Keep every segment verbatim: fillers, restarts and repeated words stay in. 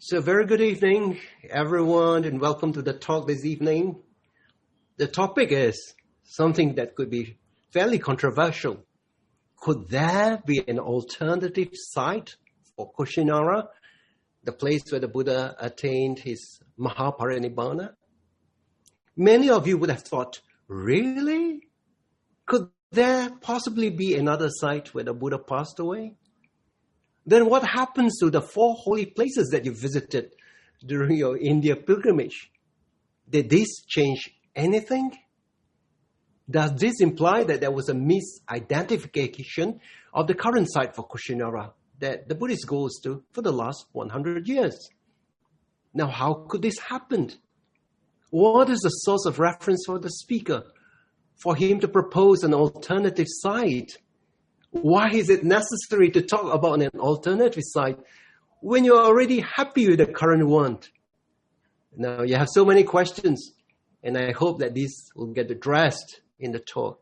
So very good evening, everyone, and welcome to the talk this evening. The topic is something that could be fairly controversial. Could there be an alternative site for Kushinara, the place where the Buddha attained his Mahaparinibbana? Many of you would have thought, really? Could there possibly be another site where the Buddha passed away? Then what happens to the four holy places that you visited during your India pilgrimage? Did this change anything? Does this imply that there was a misidentification of the current site for Kushinara that the Buddhist goes to for the last one hundred years? Now, how could this happen? What is the source of reference for the speaker for him to propose an alternative site? Why is it necessary to talk about an alternative site when you're already happy with the current one? Now, you have so many questions, and I hope that these will get addressed in the talk.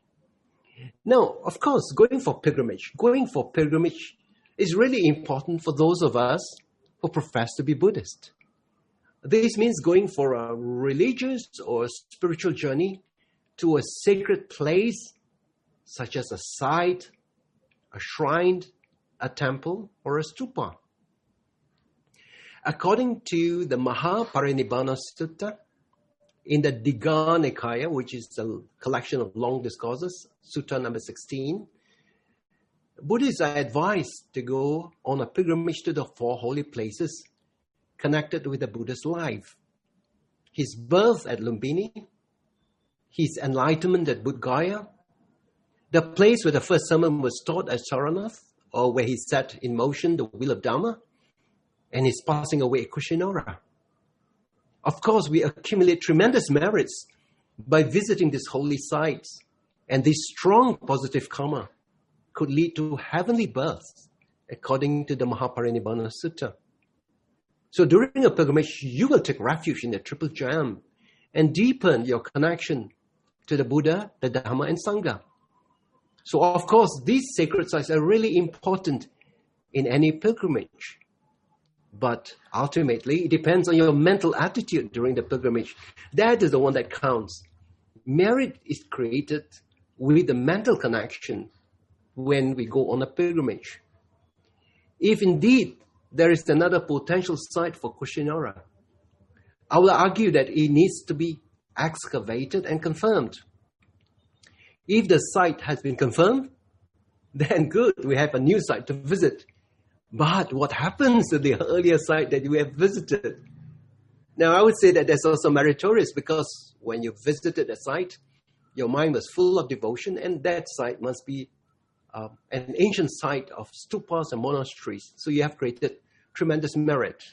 Now, of course, going for pilgrimage. Going for pilgrimage is really important for those of us who profess to be Buddhist. This means going for a religious or spiritual journey to a sacred place, such as a site, a shrine, a temple, or a stupa. According to the Mahaparinibbana Sutta, in the Digha Nikaya, which is a collection of long discourses, Sutta number sixteen, Buddhists are advised to go on a pilgrimage to the four holy places connected with the Buddha's life. His birth at Lumbini, his enlightenment at Bodh Gaya, the place where the first sermon was taught at Saranath, or where he set in motion the wheel of Dharma, and his passing away at Kushinara. Of course, we accumulate tremendous merits by visiting these holy sites, and this strong positive karma could lead to heavenly births, according to the Mahaparinibbana Sutta. So during a pilgrimage, you will take refuge in the Triple Gem and deepen your connection to the Buddha, the Dhamma, and Sangha. So, of course, these sacred sites are really important in any pilgrimage. But ultimately, it depends on your mental attitude during the pilgrimage. That is the one that counts. Merit is created with the mental connection when we go on a pilgrimage. If indeed there is another potential site for Kushinara, I will argue that it needs to be excavated and confirmed. If the site has been confirmed, then good, we have a new site to visit. But what happens to the earlier site that we have visited? Now, I would say that that's also meritorious because when you visited a site, your mind was full of devotion, and that site must be uh, an ancient site of stupas and monasteries. So you have created tremendous merit.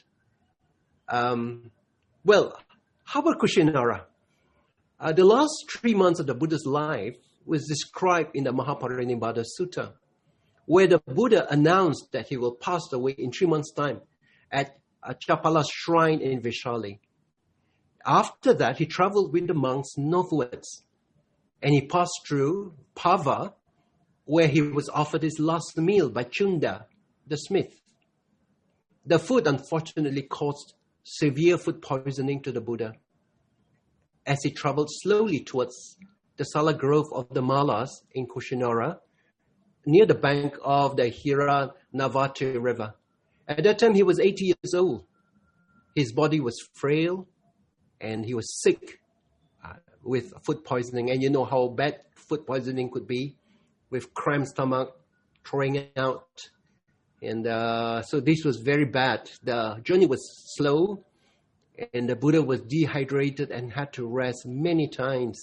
Um, well, how about Kushinara? Uh, the last three months of the Buddha's life was described in the Mahaparinibbana Sutta, where the Buddha announced that he will pass away in three months' time at Chapala's shrine in Vaishali. After that, he traveled with the monks northwards, and he passed through Pava, where he was offered his last meal by Chunda, the smith. The food unfortunately caused severe food poisoning to the Buddha. As he traveled slowly towards the Sala Grove of the Malas in Kushinara, near the bank of the Hiranavati River. At that time, he was eighty years old. His body was frail, and he was sick uh, with food poisoning. And you know how bad food poisoning could be, with cramped stomach, throwing out. And uh, so this was very bad. The journey was slow, and the Buddha was dehydrated and had to rest many times.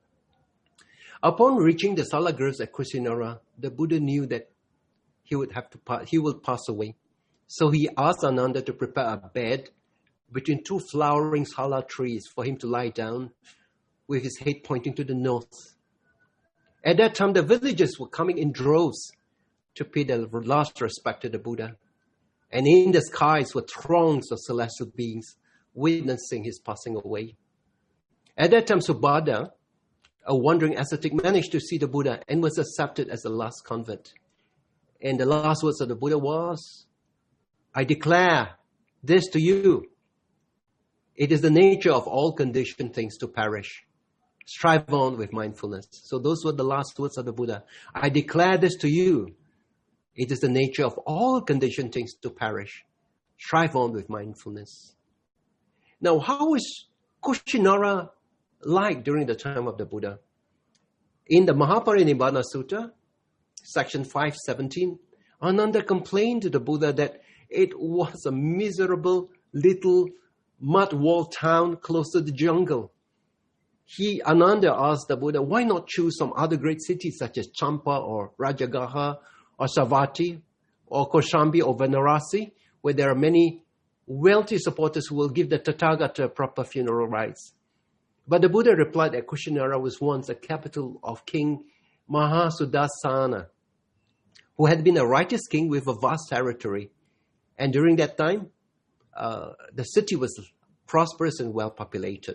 Upon reaching the Sala Groves at Kushinara, the Buddha knew that he would have to pass, he will pass away. So he asked Ananda to prepare a bed between two flowering sala trees for him to lie down with his head pointing to the north. At that time, the villagers were coming in droves to pay their last respect to the Buddha. And in the skies were throngs of celestial beings witnessing his passing away. At that time, Subhadra, a wandering ascetic, managed to see the Buddha and was accepted as the last convert. And the last words of the Buddha was, I declare this to you. It is the nature of all conditioned things to perish. Strive on with mindfulness. So those were the last words of the Buddha. I declare this to you. It is the nature of all conditioned things to perish. Strive on with mindfulness. Now, how is Kushinara like during the time of the Buddha? In the Mahaparinibbana Sutta, section five seventeen, Ananda complained to the Buddha that it was a miserable little mud-walled town close to the jungle. He, Ananda, asked the Buddha, why not choose some other great cities such as Champa or Rajagaha or Savatthi or Kaushambi or Varanasi, where there are many wealthy supporters who will give the Tathagata proper funeral rites. But the Buddha replied that Kushinara was once a capital of King Mahasudassana, who had been a righteous king with a vast territory. And during that time, uh, the city was prosperous and well populated.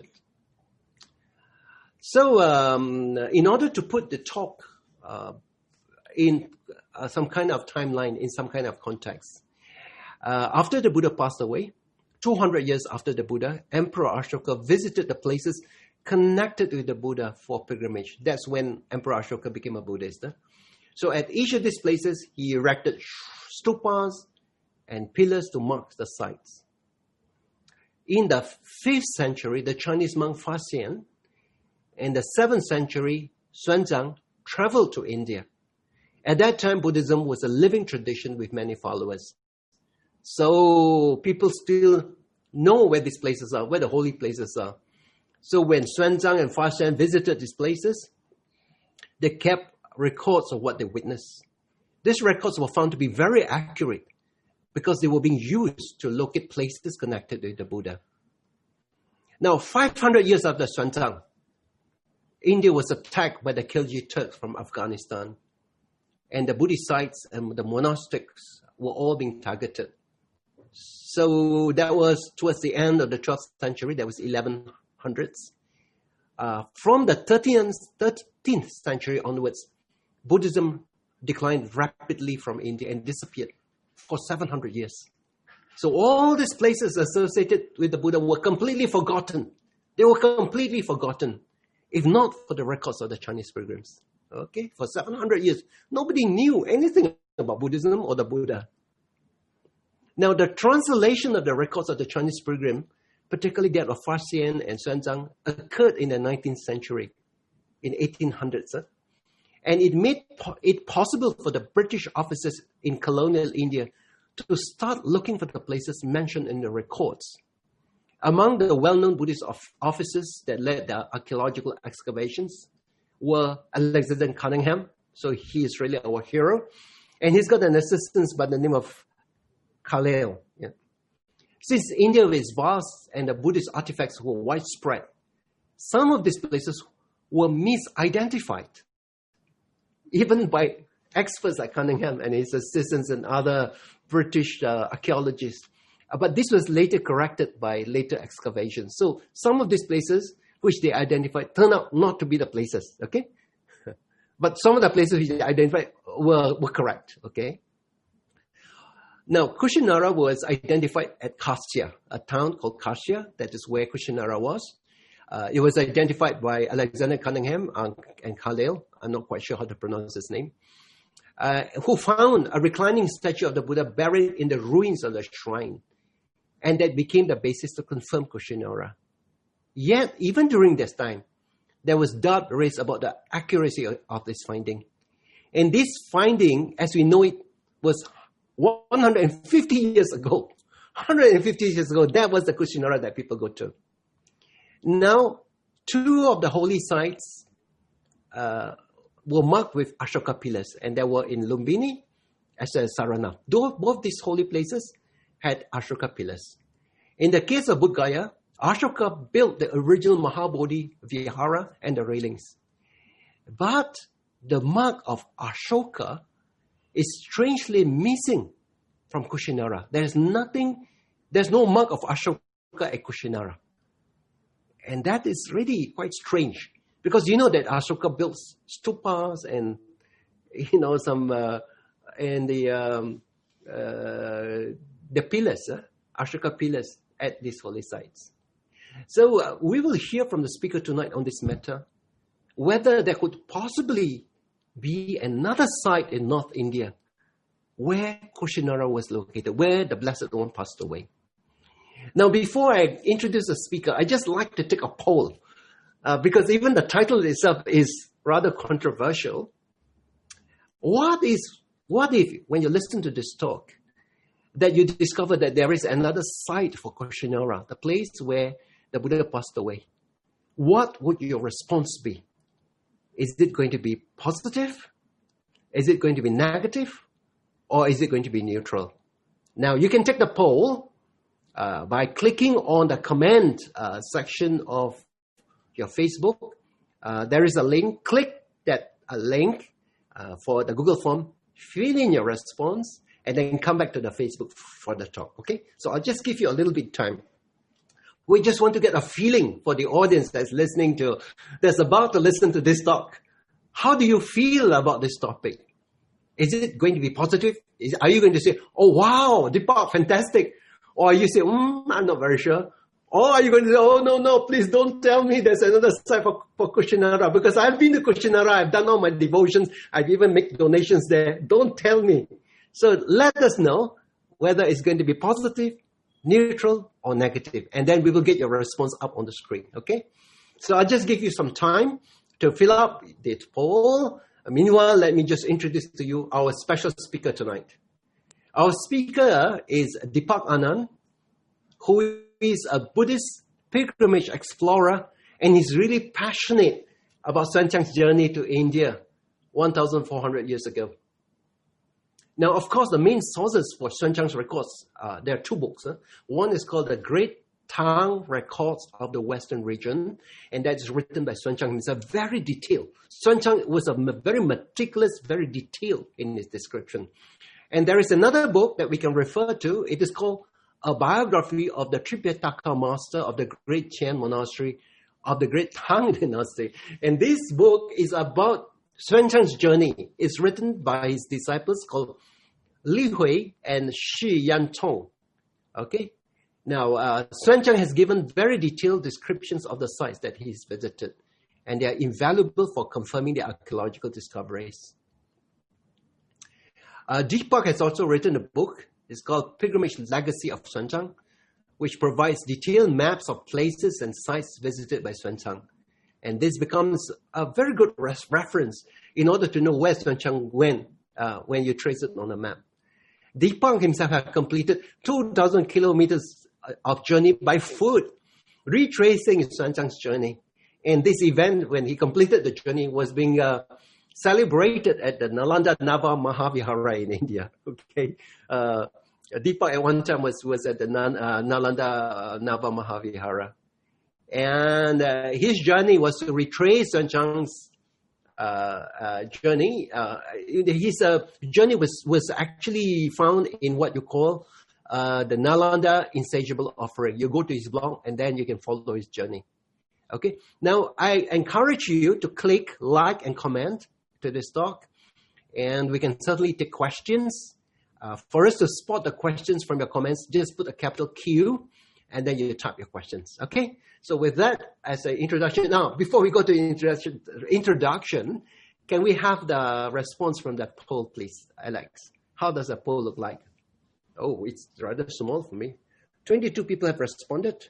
So um, in order to put the talk uh, in uh, some kind of timeline, in some kind of context, uh, after the Buddha passed away, two hundred years after the Buddha, Emperor Ashoka visited the places connected with the Buddha for pilgrimage. That's when Emperor Ashoka became a Buddhist. Huh? So at each of these places, he erected stupas and pillars to mark the sites. In the fifth century, the Chinese monk Faxian, in the seventh century, Xuanzang traveled to India. At that time, Buddhism was a living tradition with many followers. So people still know where these places are, where the holy places are. So when Xuanzang and Faxian visited these places, they kept records of what they witnessed. These records were found to be very accurate because they were being used to locate places connected with the Buddha. Now, five hundred years after Xuanzang, India was attacked by the Khilji Turks from Afghanistan. And the Buddhist sites and the monastics were all being targeted. So that was towards the end of the twelfth century, that was eleven hundreds. Uh, from the thirteenth, thirteenth century onwards, Buddhism declined rapidly from India and disappeared for seven hundred years. So all these places associated with the Buddha were completely forgotten. They were completely forgotten, if not for the records of the Chinese pilgrims. Okay, for seven hundred years, nobody knew anything about Buddhism or the Buddha. Now, the translation of the records of the Chinese pilgrim, particularly that of Faxian and Xuanzang, occurred in the nineteenth century, in eighteen hundreds. Huh? And it made po- it possible for the British officers in colonial India to start looking for the places mentioned in the records. Among the well-known Buddhist of- officers that led the archaeological excavations were Alexander Cunningham. So he is really our hero. And he's got an assistant by the name of Carlyle. Yeah. Since India is vast and the Buddhist artifacts were widespread, some of these places were misidentified, even by experts like Cunningham and his assistants and other British uh, archaeologists. Uh, but this was later corrected by later excavations. So some of these places which they identified turned out not to be the places, okay? But some of the places which they identified were, were correct, okay? Now, Kushinara was identified at Kastya, a town called Kastya. That is where Kushinara was. Uh, it was identified by Alexander Cunningham and, and Carlyle. I'm not quite sure how to pronounce his name. Uh, who found a reclining statue of the Buddha buried in the ruins of the shrine. And that became the basis to confirm Kushinara. Yet, even during this time, there was doubt raised about the accuracy of, of this finding. And this finding, as we know it, was one hundred fifty years ago. one hundred fifty years ago, that was the Kushinara that people go to. Now, two of the holy sites uh, were marked with Ashoka pillars, and they were in Lumbini as well as Saranath. Both these holy places had Ashoka pillars. In the case of Bodh Gaya, Ashoka built the original Mahabodhi Vihara and the railings. But the mark of Ashoka is strangely missing from Kushinara. There is nothing, there's no mark of Ashoka at Kushinara. And that is really quite strange. Because you know that Ashoka built stupas and, you know, some, uh, and the, um, uh, the pillars. Uh, Ashoka pillars at these holy sites. So uh, we will hear from the speaker tonight on this matter, whether there could possibly be another site in North India where Kushinara was located, where the Blessed One passed away. Now, before I introduce the speaker, I just like to take a poll, uh, because even the title itself is rather controversial. What is, what if, when you listen to this talk, that you discover that there is another site for Kushinara, the place where the Buddha passed away? What would your response be? Is it going to be positive? Is it going to be negative? Or is it going to be neutral? Now, you can take the poll uh, by clicking on the comment uh, section of your Facebook. Uh, there is a link. Click that uh, link uh, for the Google form. Fill in your response, and then come back to the Facebook for the talk. Okay? So I'll just give you a little bit time. We just want to get a feeling for the audience that's listening to, that's about to listen to this talk. How do you feel about this topic? Is it going to be positive? Is, are you going to say, oh, wow, Deepak, fantastic? Or you say, mm, I'm not very sure. Or are you going to say, oh, no, no, please don't tell me there's another site for, for Kushinara, because I've been to Kushinara, I've done all my devotions, I've even made donations there. Don't tell me. So let us know whether it's going to be positive, neutral, or negative. And then we will get your response up on the screen, okay? So I'll just give you some time to fill up the poll. Meanwhile, let me just introduce to you our special speaker tonight. Our speaker is Deepak Anand, who is a Buddhist pilgrimage explorer, and he's really passionate about Xuan Zang's journey to India one thousand four hundred years ago. Now, of course, the main sources for Xuan Zang's records, uh, there are two books. Huh? One is called the Great Tang Records of the Western Region, and that is written by Xuan Zang himself, very detailed. Xuan Zang was a very meticulous, very detailed in his description. And there is another book that we can refer to. It is called A Biography of the Tripitaka Master of the Great Qian Monastery of the Great Tang Dynasty. And this book is about Xuan Zang's journey. It's written by his disciples called Li Hui and Shi Yan Tong. Okay? Now, uh, Xuan Zang has given very detailed descriptions of the sites that he's visited, and they are invaluable for confirming the archaeological discoveries. Uh, Deepak has also written a book. It's called Pilgrimage Legacy of Xuan Zang, which provides detailed maps of places and sites visited by Xuan Zang. And this becomes a very good res- reference in order to know where Xuan Zang went uh, when you trace it on a map. Deepak himself has completed two thousand kilometers of journey by foot, retracing Xuan Zang's journey. And this event, when he completed the journey, was being uh, celebrated at the Nalanda Nava Mahavihara in India. Okay, uh, Deepak at one time was, was at the Nan, uh, Nalanda Nava Mahavihara. And uh, his journey was to retrace Xuan Zang's uh, uh, journey. Uh, his uh, journey was, was actually found in what you call Uh, the Nalanda Insatiable Offering. You go to his blog and then you can follow his journey. Okay. Now, I encourage you to click like and comment to this talk, and we can certainly take questions. Uh, for us to spot the questions from your comments, just put a capital Q and then you type your questions. Okay. So with that as an introduction, now before we go to the introduction, introduction, can we have the response from that poll, please, Alex? How does the poll look like? Oh, it's rather small for me. twenty-two people have responded.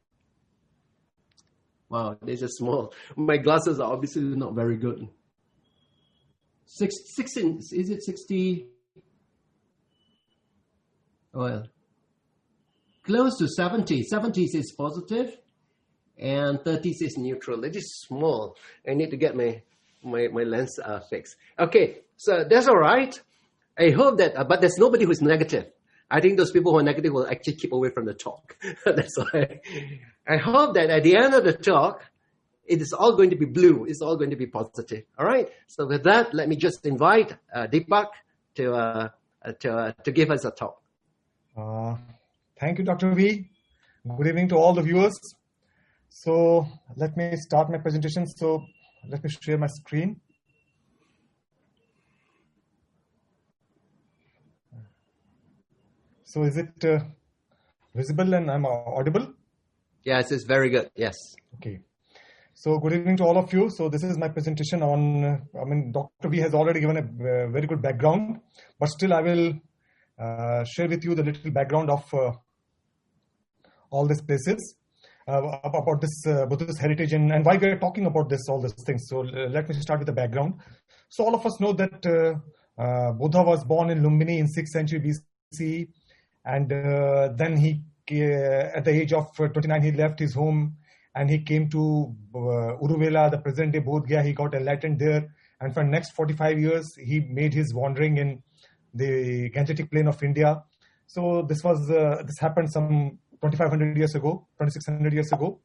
Wow, this is small. My glasses are obviously not very good. Six, sixteen, is it sixty? Well, close to seventy. seventy is positive and thirty is neutral. It is small. I need to get my, my, my lens uh, fixed. Okay, so that's all right. I hope that, uh, but there's nobody who's negative. I think those people who are negative will actually keep away from the talk. That's why. I hope that at the end of the talk, it is all going to be blue. It's all going to be positive. All right. So with that, let me just invite uh, Deepak to uh, to uh, to give us a talk. Uh, thank you, Doctor V. Good evening to all the viewers. So let me start my presentation. So let me share my screen. So is it uh, visible and I'm audible? Yes, it's very good. Yes. Okay. So good evening to all of you. So this is my presentation on, uh, I mean, Doctor V has already given a uh, very good background, but still I will uh, share with you the little background of uh, all these places, uh, about this uh, Buddhist heritage and, and why we are talking about this, all these things. So uh, let me start with the background. So all of us know that uh, uh, Buddha was born in Lumbini in sixth century B C, and uh, then he, uh, at the age of twenty-nine, he left his home and he came to uh, Uruvela, the present-day Bodh Gaya. He got enlightened there, and for the next forty-five years, he made his wandering in the Gangetic plain of India. So this was uh, this happened some twenty-five hundred years ago, twenty-six hundred years ago.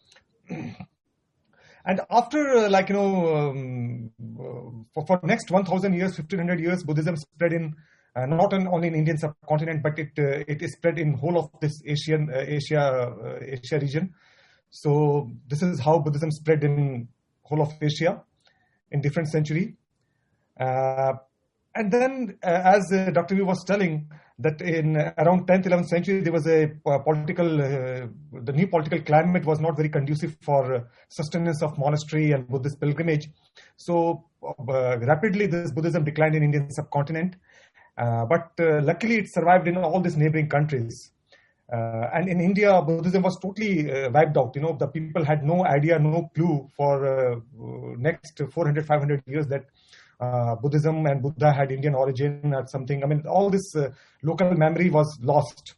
And after, uh, like, you know, um, for, for next one thousand years, fifteen hundred years, Buddhism spread in, uh, not in, only in Indian subcontinent, but it uh, it is spread in whole of this Asian, uh, Asia, uh, Asia region. So this is how Buddhism spread in whole of Asia in different century. Uh, and then, uh, as uh, Doctor V was telling, that in uh, around tenth, eleventh century, there was a uh, political, uh, the new political climate was not very conducive for uh, sustenance of monastery and Buddhist pilgrimage. So uh, rapidly, this Buddhism declined in Indian subcontinent. Uh, but uh, luckily, it survived in all these neighboring countries. Uh, and in India, Buddhism was totally uh, wiped out. You know, the people had no idea, no clue for uh, next four hundred, five hundred years that uh, Buddhism and Buddha had Indian origin or something. I mean, all this uh, local memory was lost.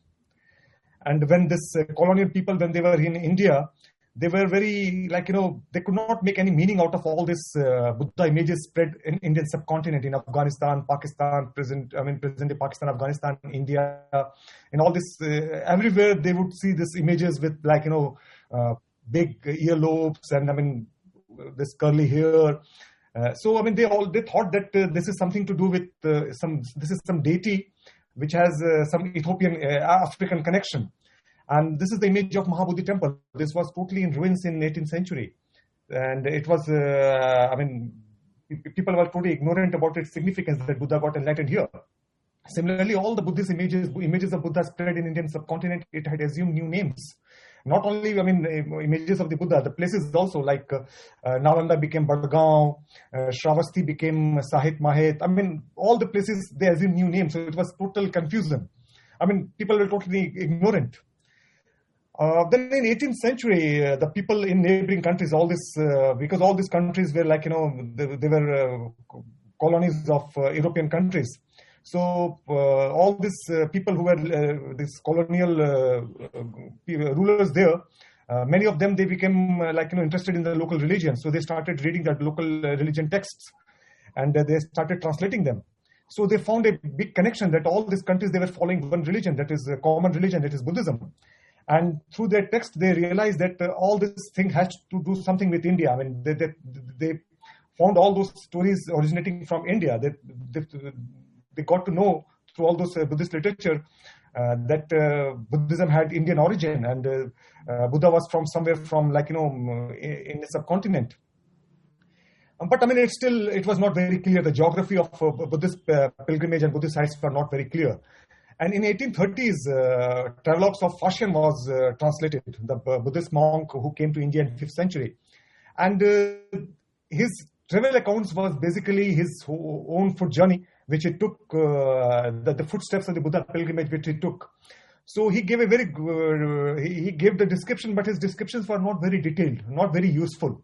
And when this uh, colonial people, when they were in India, they were very, like, you know, they could not make any meaning out of all this uh, Buddha images spread in Indian subcontinent, in Afghanistan, Pakistan, present, I mean, present Pakistan, Afghanistan, India, and all this, uh, everywhere they would see these images with, like, you know, uh, big earlobes and, I mean, this curly hair. Uh, so, I mean, they all, they thought that uh, this is something to do with uh, some, this is some deity which has uh, some Ethiopian, uh, African connection. And this is the image of Mahabodhi temple. This was totally in ruins in eighteenth century. And it was, uh, I mean, people were totally ignorant about its significance that Buddha got enlightened here. Similarly, all the Buddhist images, images of Buddha spread in Indian subcontinent, it had assumed new names. Not only, I mean, images of the Buddha, the places also, like uh, uh, Nalanda became Badgaon, uh, Shravasti became Sahit Mahet. I mean, all the places, they assumed new names. So it was total confusion. I mean, people were totally ignorant. Uh, then in eighteenth century, uh, the people in neighboring countries, all this, uh, because all these countries were like, you know, they, they were uh, colonies of uh, European countries. So uh, all these uh, people who were uh, these colonial uh, rulers there, uh, many of them, they became uh, like, you know, interested in the local religion. So they started reading the local uh, religion texts, and uh, they started translating them. So they found a big connection that all these countries, they were following one religion, that is a common religion, that is Buddhism. And through their text, they realized that uh, all this thing has to do something with India. I mean, they, they, they found all those stories originating from India. They, they, they got to know through all those uh, Buddhist literature uh, that uh, Buddhism had Indian origin, and uh, uh, Buddha was from somewhere from, like, you know, in the subcontinent. Um, but I mean, it still, it was not very clear. The geography of uh, Buddhist uh, pilgrimage and Buddhist sites were not very clear. And in eighteen thirties, uh, Travelogues of Fashion was uh, translated, the uh, Buddhist monk who came to India in fifth century. And uh, his travel accounts was basically his own foot journey, which he took, uh, the, the footsteps of the Buddha pilgrimage, which he took. So he gave a very, uh, he, he gave the description, but his descriptions were not very detailed, not very useful.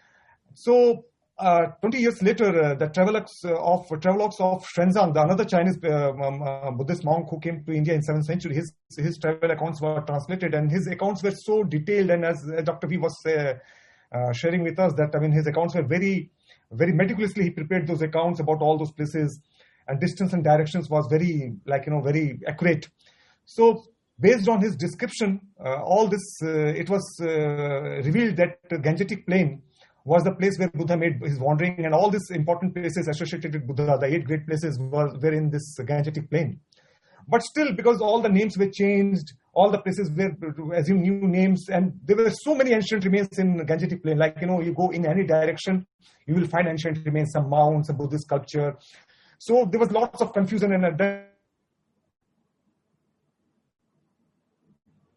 So Uh, twenty years later, uh, the Travelogues of Travelogues of Xuanzang, the another Chinese uh, um, uh, Buddhist monk who came to India in seventh century, his his travel accounts were translated, and his accounts were so detailed. And as uh, Doctor V was uh, uh, sharing with us, that I mean, his accounts were very, very meticulously. He prepared those accounts about all those places, and distance and directions was very, like, you know, very accurate. So based on his description, uh, all this, uh, it was uh, revealed that the Gangetic plain was the place where Buddha made his wandering, and all these important places associated with Buddha, the eight great places, were, were in this Gangetic plain. But still, because all the names were changed, all the places were assumed new names, and there were so many ancient remains in Gangetic plain. Like, you know, you go in any direction, you will find ancient remains, some mounds, some Buddhist sculpture. So there was lots of confusion, and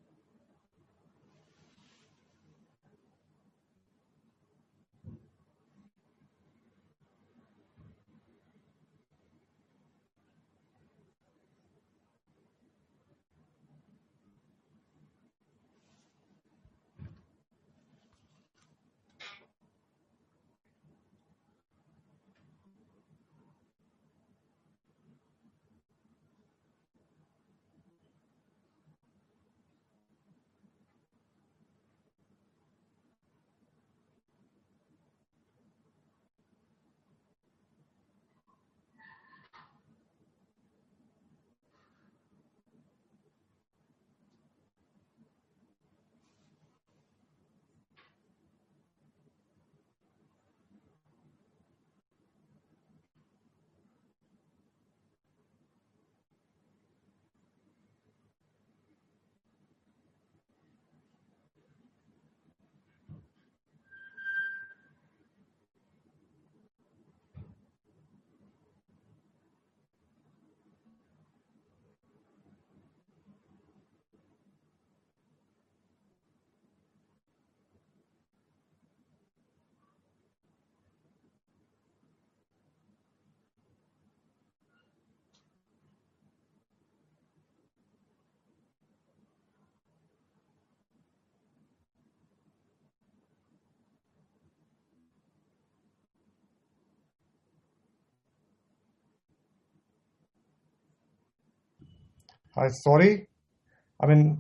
Hi, sorry. I mean,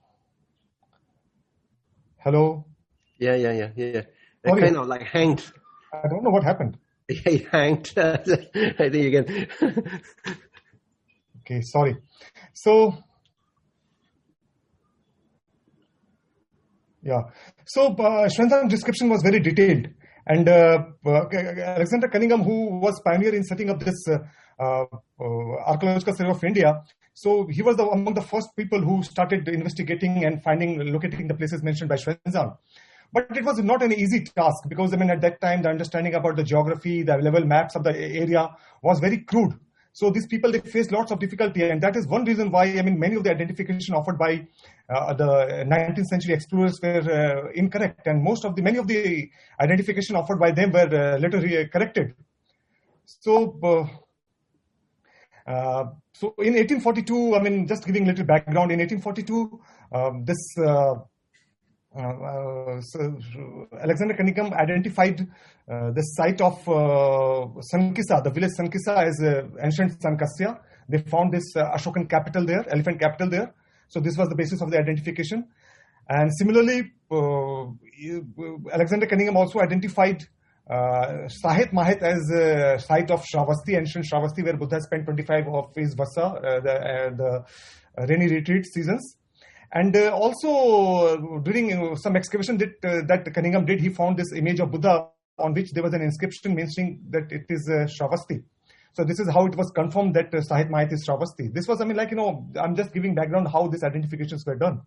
hello. Yeah, yeah, yeah, yeah. It Sorry, kind of like hanged. I don't know what happened. It hanged. I think you can. Okay, sorry. So, yeah. So, uh, Xuanzang's description was very detailed. And uh, uh, Alexander Cunningham, who was pioneer in setting up this uh, uh, Archaeological Survey of India, so he was the, among the first people who started investigating and finding, locating the places mentioned by Xuanzang. But it was not an easy task because, I mean, at that time, the understanding about the geography, the level maps of the area was very crude. So these people, they faced lots of difficulty. And that is one reason why, I mean, many of the identification offered by uh, the nineteenth century explorers were uh, incorrect. And most of the, many of the identification offered by them were uh, later uh, corrected. So, uh, uh, so in eighteen forty-two, I mean, just giving a little background, in eighteen forty-two, um, this uh, uh, uh, so Alexander Cunningham identified uh, the site of uh, Sankisa, the village Sankisa, as uh, ancient Sankasya. They found this uh, Ashokan capital there, elephant capital there. So this was the basis of the identification. And similarly, uh, Alexander Cunningham also identified uh, Sahet Mahet as a site of Shravasti, ancient Shravasti, where Buddha spent twenty-five of his Vasa, uh, the, uh, the rainy retreat seasons. And uh, also during uh, some excavation that, uh, that Cunningham did, he found this image of Buddha on which there was an inscription mentioning that it is uh, Shravasti. So this is how it was confirmed that uh, Sahet Mahet is Shravasti. This was, I mean, like, you know, I'm just giving background how these identifications were done.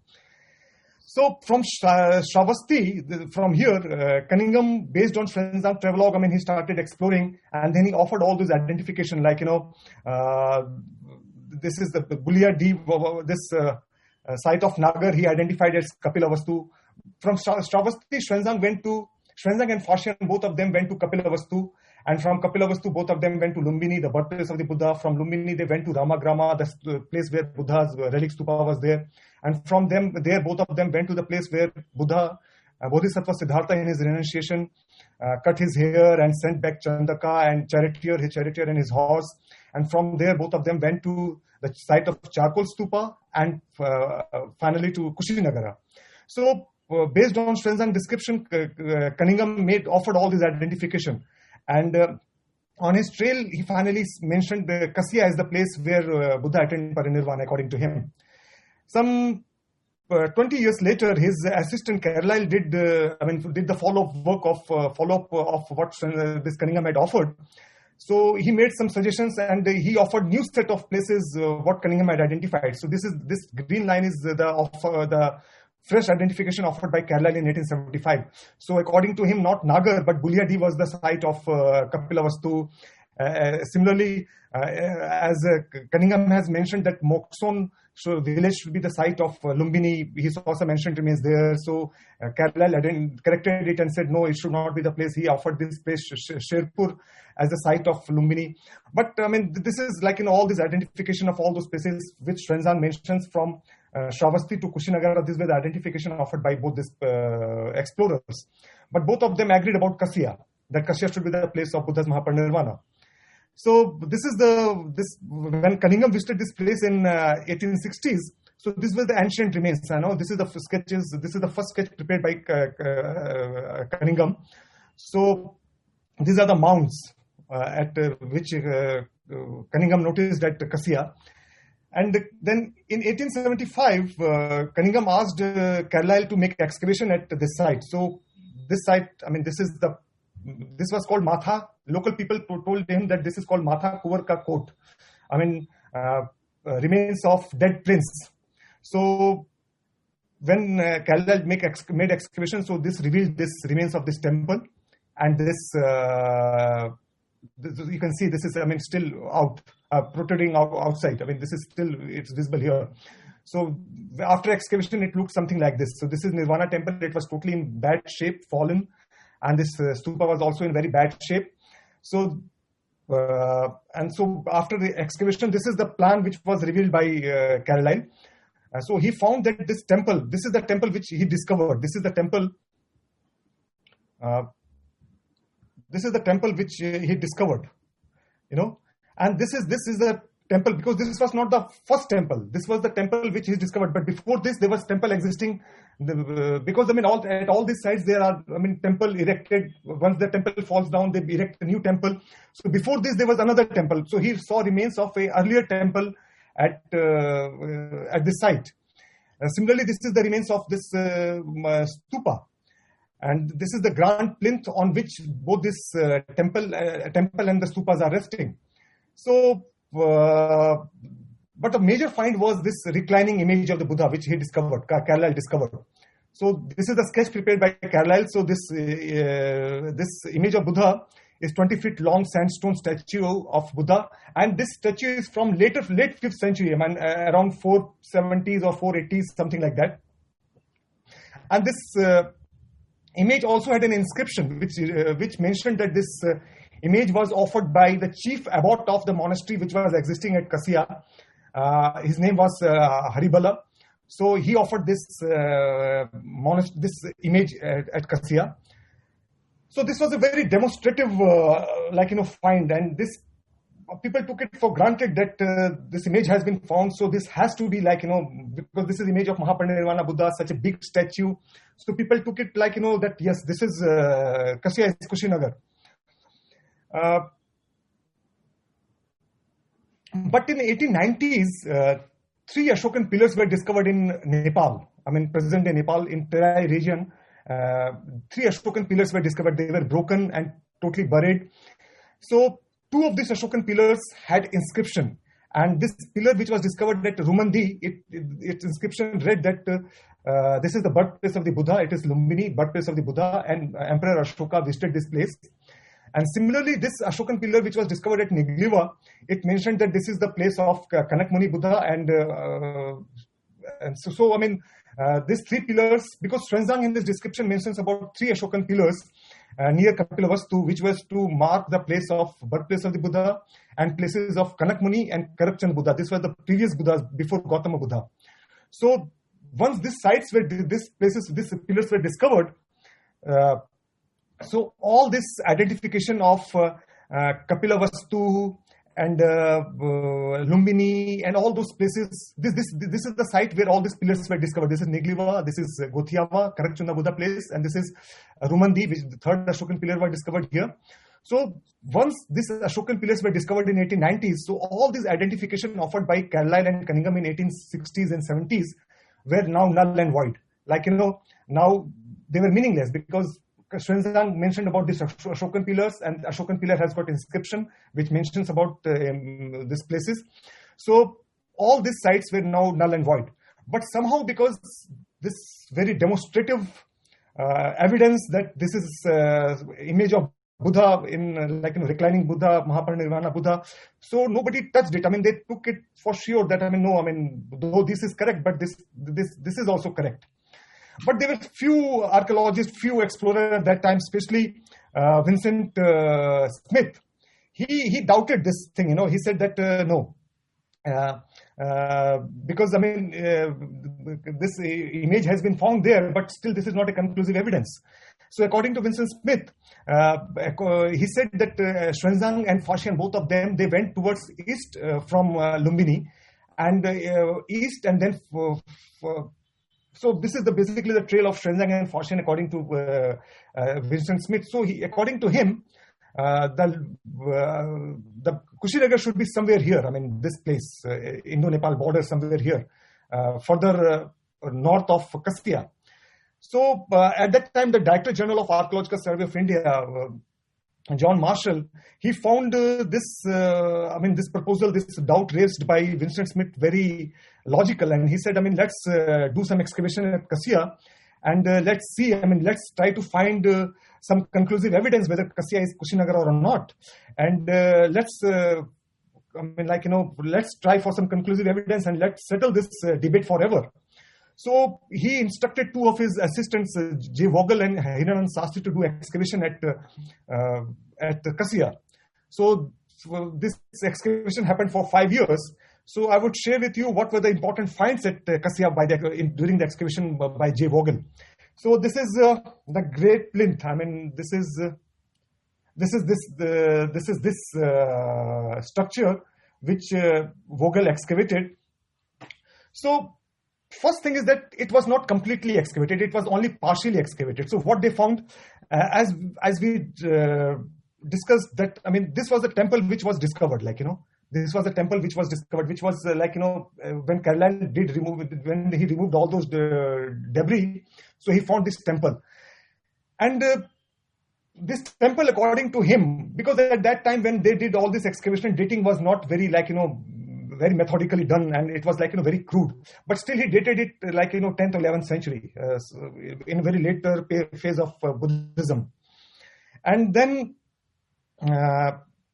So from Shravasti, from here, uh, Cunningham, based on Xuanzang travelogue, I mean, he started exploring, and then he offered all this identification, like, you know, uh, this is the, the Bulia D, this uh, uh, site of Nagar, he identified as Kapilavastu. From Shravasti, Xuanzang went to, Xuanzang and Fashion, both of them went to Kapilavastu. And from Kapilavastu, both of them went to Lumbini, the birthplace of the Buddha. From Lumbini, they went to Ramagrama, the place where Buddha's relic stupa was there. And from them, there, both of them went to the place where Buddha, uh, Bodhisattva Siddhartha, in his renunciation, uh, cut his hair and sent back Chandaka and charioteer, his charioteer and his horse. And from there, both of them went to the site of Charcoal Stupa and uh, finally to Kushinagara. So, uh, based on Xuanzang description, uh, Cunningham made offered all this identification. And uh, on his trail, he finally mentioned uh, Kasya as the place where uh, Buddha attained parinirvana, according to him. Some uh, twenty years later, his assistant Carlyle did, uh, I mean, did the follow-up work of uh, follow-up of what uh, this Cunningham had offered. So he made some suggestions, and uh, he offered new set of places uh, what Cunningham had identified. So this is this green line is the of uh, the fresh identification offered by Carlyle in eighteen seventy-five. So according to him, not Nagar, but Buliadi was the site of uh, Kapilavastu. Uh, similarly, uh, as uh, Cunningham has mentioned that Mokson so village should be the site of uh, Lumbini. He saw some ancient remains there. So uh, Carlyle corrected it and said, no, it should not be the place. He offered this place, Sherpur, as the site of Lumbini. But I mean, this is like in all this identification of all those places which Xuanzang mentions from uh, Shravasti to Kushinagara. This was the identification offered by both these uh, explorers. But both of them agreed about Kasya, that Kasya should be the place of Buddha's Mahaparinirvana. So this is the, this, when Cunningham visited this place in uh, eighteen sixties, so this was the ancient remains. I know this is the sketches, this is the first sketch prepared by uh, uh, Cunningham. So these are the mounds uh, at uh, which uh, Cunningham noticed at Kasya. And then in eighteen seventy-five, uh, Cunningham asked uh, Carlyle to make excavation at this site. So this site, I mean, this is the, this was called Matha. Local people told him that this is called Matha Kuvar Ka Kot. I mean, uh, uh, remains of dead prince. So when uh, Carlyle make ex- made excavation, so this revealed this remains of this temple. And this, uh, this you can see this is, I mean, still out, uh, protruding out, outside. I mean, this is still, it's visible here. So after excavation, it looks something like this. So this is Nirvana temple. It was totally in bad shape, fallen. And this uh, stupa was also in very bad shape. So, uh, and so after the excavation, this is the plan which was revealed by uh, Carlyle. Uh, so he found that this temple, this is the temple which he discovered. This is the temple, uh, this is the temple which uh, he discovered, you know. And this is, this is the temple, because this was not the first temple. This was the temple which he discovered. But before this, there was temple existing. The, uh, because I mean, all, at all these sites there are, I mean, temple erected. Once the temple falls down, they erect a new temple. So before this, there was another temple. So he saw remains of a earlier temple at uh, uh, at this site. Uh, similarly, this is the remains of this uh, stupa. And this is the grand plinth on which both this uh, temple, uh, temple and the stupas are resting. So, uh, but a major find was this reclining image of the Buddha, which he discovered, Carlyle discovered. So this is the sketch prepared by Carlyle. So this uh, this image of Buddha is twenty feet long sandstone statue of Buddha, and this statue is from later late fifth century, I mean, uh, around four seventies or four eighties, something like that. And this uh, image also had an inscription which uh, which mentioned that this uh, image was offered by the chief abbot of the monastery which was existing at Kasia. Uh, his name was uh, Haribala. So he offered this uh, monast- this image at, at Kasia. So this was a very demonstrative, uh, like, you know, find, and this people took it for granted that uh, this image has been found. So this has to be, like, you know, because this is image of Mahaparinirvana Buddha, such a big statue. So people took it like, you know, that yes, this is uh, Kasia is Kushinagar. Uh, but in the eighteen nineties, uh, three Ashokan pillars were discovered in Nepal. I mean, present in Nepal, in Terai region. Uh, three Ashokan pillars were discovered. They were broken and totally buried. So two of these Ashokan pillars had inscription. And this pillar which was discovered at Rumandi, it, it, its inscription read that uh, uh, this is the birthplace of the Buddha. It is Lumbini, birthplace of the Buddha, and uh, Emperor Ashoka visited this place. And similarly, this Ashokan pillar which was discovered at Nigliva, it mentioned that this is the place of uh, Kanak Muni Buddha. And, uh, and so, so, I mean, uh, these three pillars, because Xuanzang in this description mentions about three Ashokan pillars uh, near Kapilavastu, which was to mark the place of birthplace of the Buddha and places of Kanak Muni and Karakchand Buddha. These were the previous Buddhas before Gautama Buddha. So once these sites were, these places, these pillars were discovered, uh, so all this identification of uh, uh, Kapilavastu and uh, uh, Lumbini and all those places, this, this this is the site where all these pillars were discovered. This is Nigliva, this is Gothiava, Karakchanda Buddha place, and this is Rumandi, which the third Ashokan pillar were discovered here. So once these Ashokan pillars were discovered in eighteen nineties, so all these identification offered by Carlyle and Cunningham in eighteen sixties and seventies were now null and void. Like, you know, now they were meaningless because Xuanzang mentioned about these Ashokan pillars, and Ashokan pillar has got inscription which mentions about uh, um, these places. So all these sites were now null and void. But somehow, because this very demonstrative uh, evidence that this is uh, image of Buddha in uh, like, you know, reclining Buddha, Mahaparinirvana Buddha, so nobody touched it. I mean, they took it for sure that, I mean, no, I mean, though this is correct, but this this this is also correct. But there were few archaeologists, few explorers at that time, especially uh, Vincent uh, Smith. He he doubted this thing, you know. He said that uh, no, uh, uh, because I mean uh, this image has been found there, but still this is not a conclusive evidence. So according to Vincent Smith, uh, he said that uh, Xuanzang and Faxian, both of them, they went towards east uh, from uh, Lumbini, and uh, east, and then for, for So this is the basically the trail of Xuanzang and Faxian according to uh, uh, Vincent Smith. So he, according to him, uh, the uh, the Kushinagar should be somewhere here. I mean, this place, uh, Indo-Nepal border, somewhere here, uh, further uh, north of Kastia. So uh, at that time, the Director General of Archaeological Survey of India, uh, John Marshall, he found uh, this, uh, I mean, this proposal, this doubt raised by Vincent Smith very logical. And he said, I mean, let's uh, do some excavation at Kasia and uh, let's see, I mean, let's try to find uh, some conclusive evidence whether Kasia is Kushinagar or not. And uh, let's, uh, I mean, like, you know, let's try for some conclusive evidence and let's settle this uh, debate forever. So he instructed two of his assistants, uh, J. Vogel and Hiranand Sastry, to do excavation at uh, uh, at Kasia. So, so this excavation happened for five years. So I would share with you what were the important finds at uh, Kasia by the, in, during the excavation by, by J. Vogel. So this is uh, the Great Plinth. I mean, this is uh, this is this the this is this uh, structure which uh, Vogel excavated. So first thing is that it was not completely excavated, it was only partially excavated. So what they found, uh, as as we uh, discussed, that, I mean, this was a temple which was discovered, like, you know, this was a temple which was discovered, which was uh, like, you know, uh, when Carlyle did remove it, when he removed all those uh, debris, so he found this temple. And uh, this temple, according to him, because at that time when they did all this excavation, dating was not very, like, you know, very methodically done, and it was, like, you know, very crude. But still he dated it uh, like, you know, tenth or eleventh century, uh, in a very later phase of uh, Buddhism. And then uh,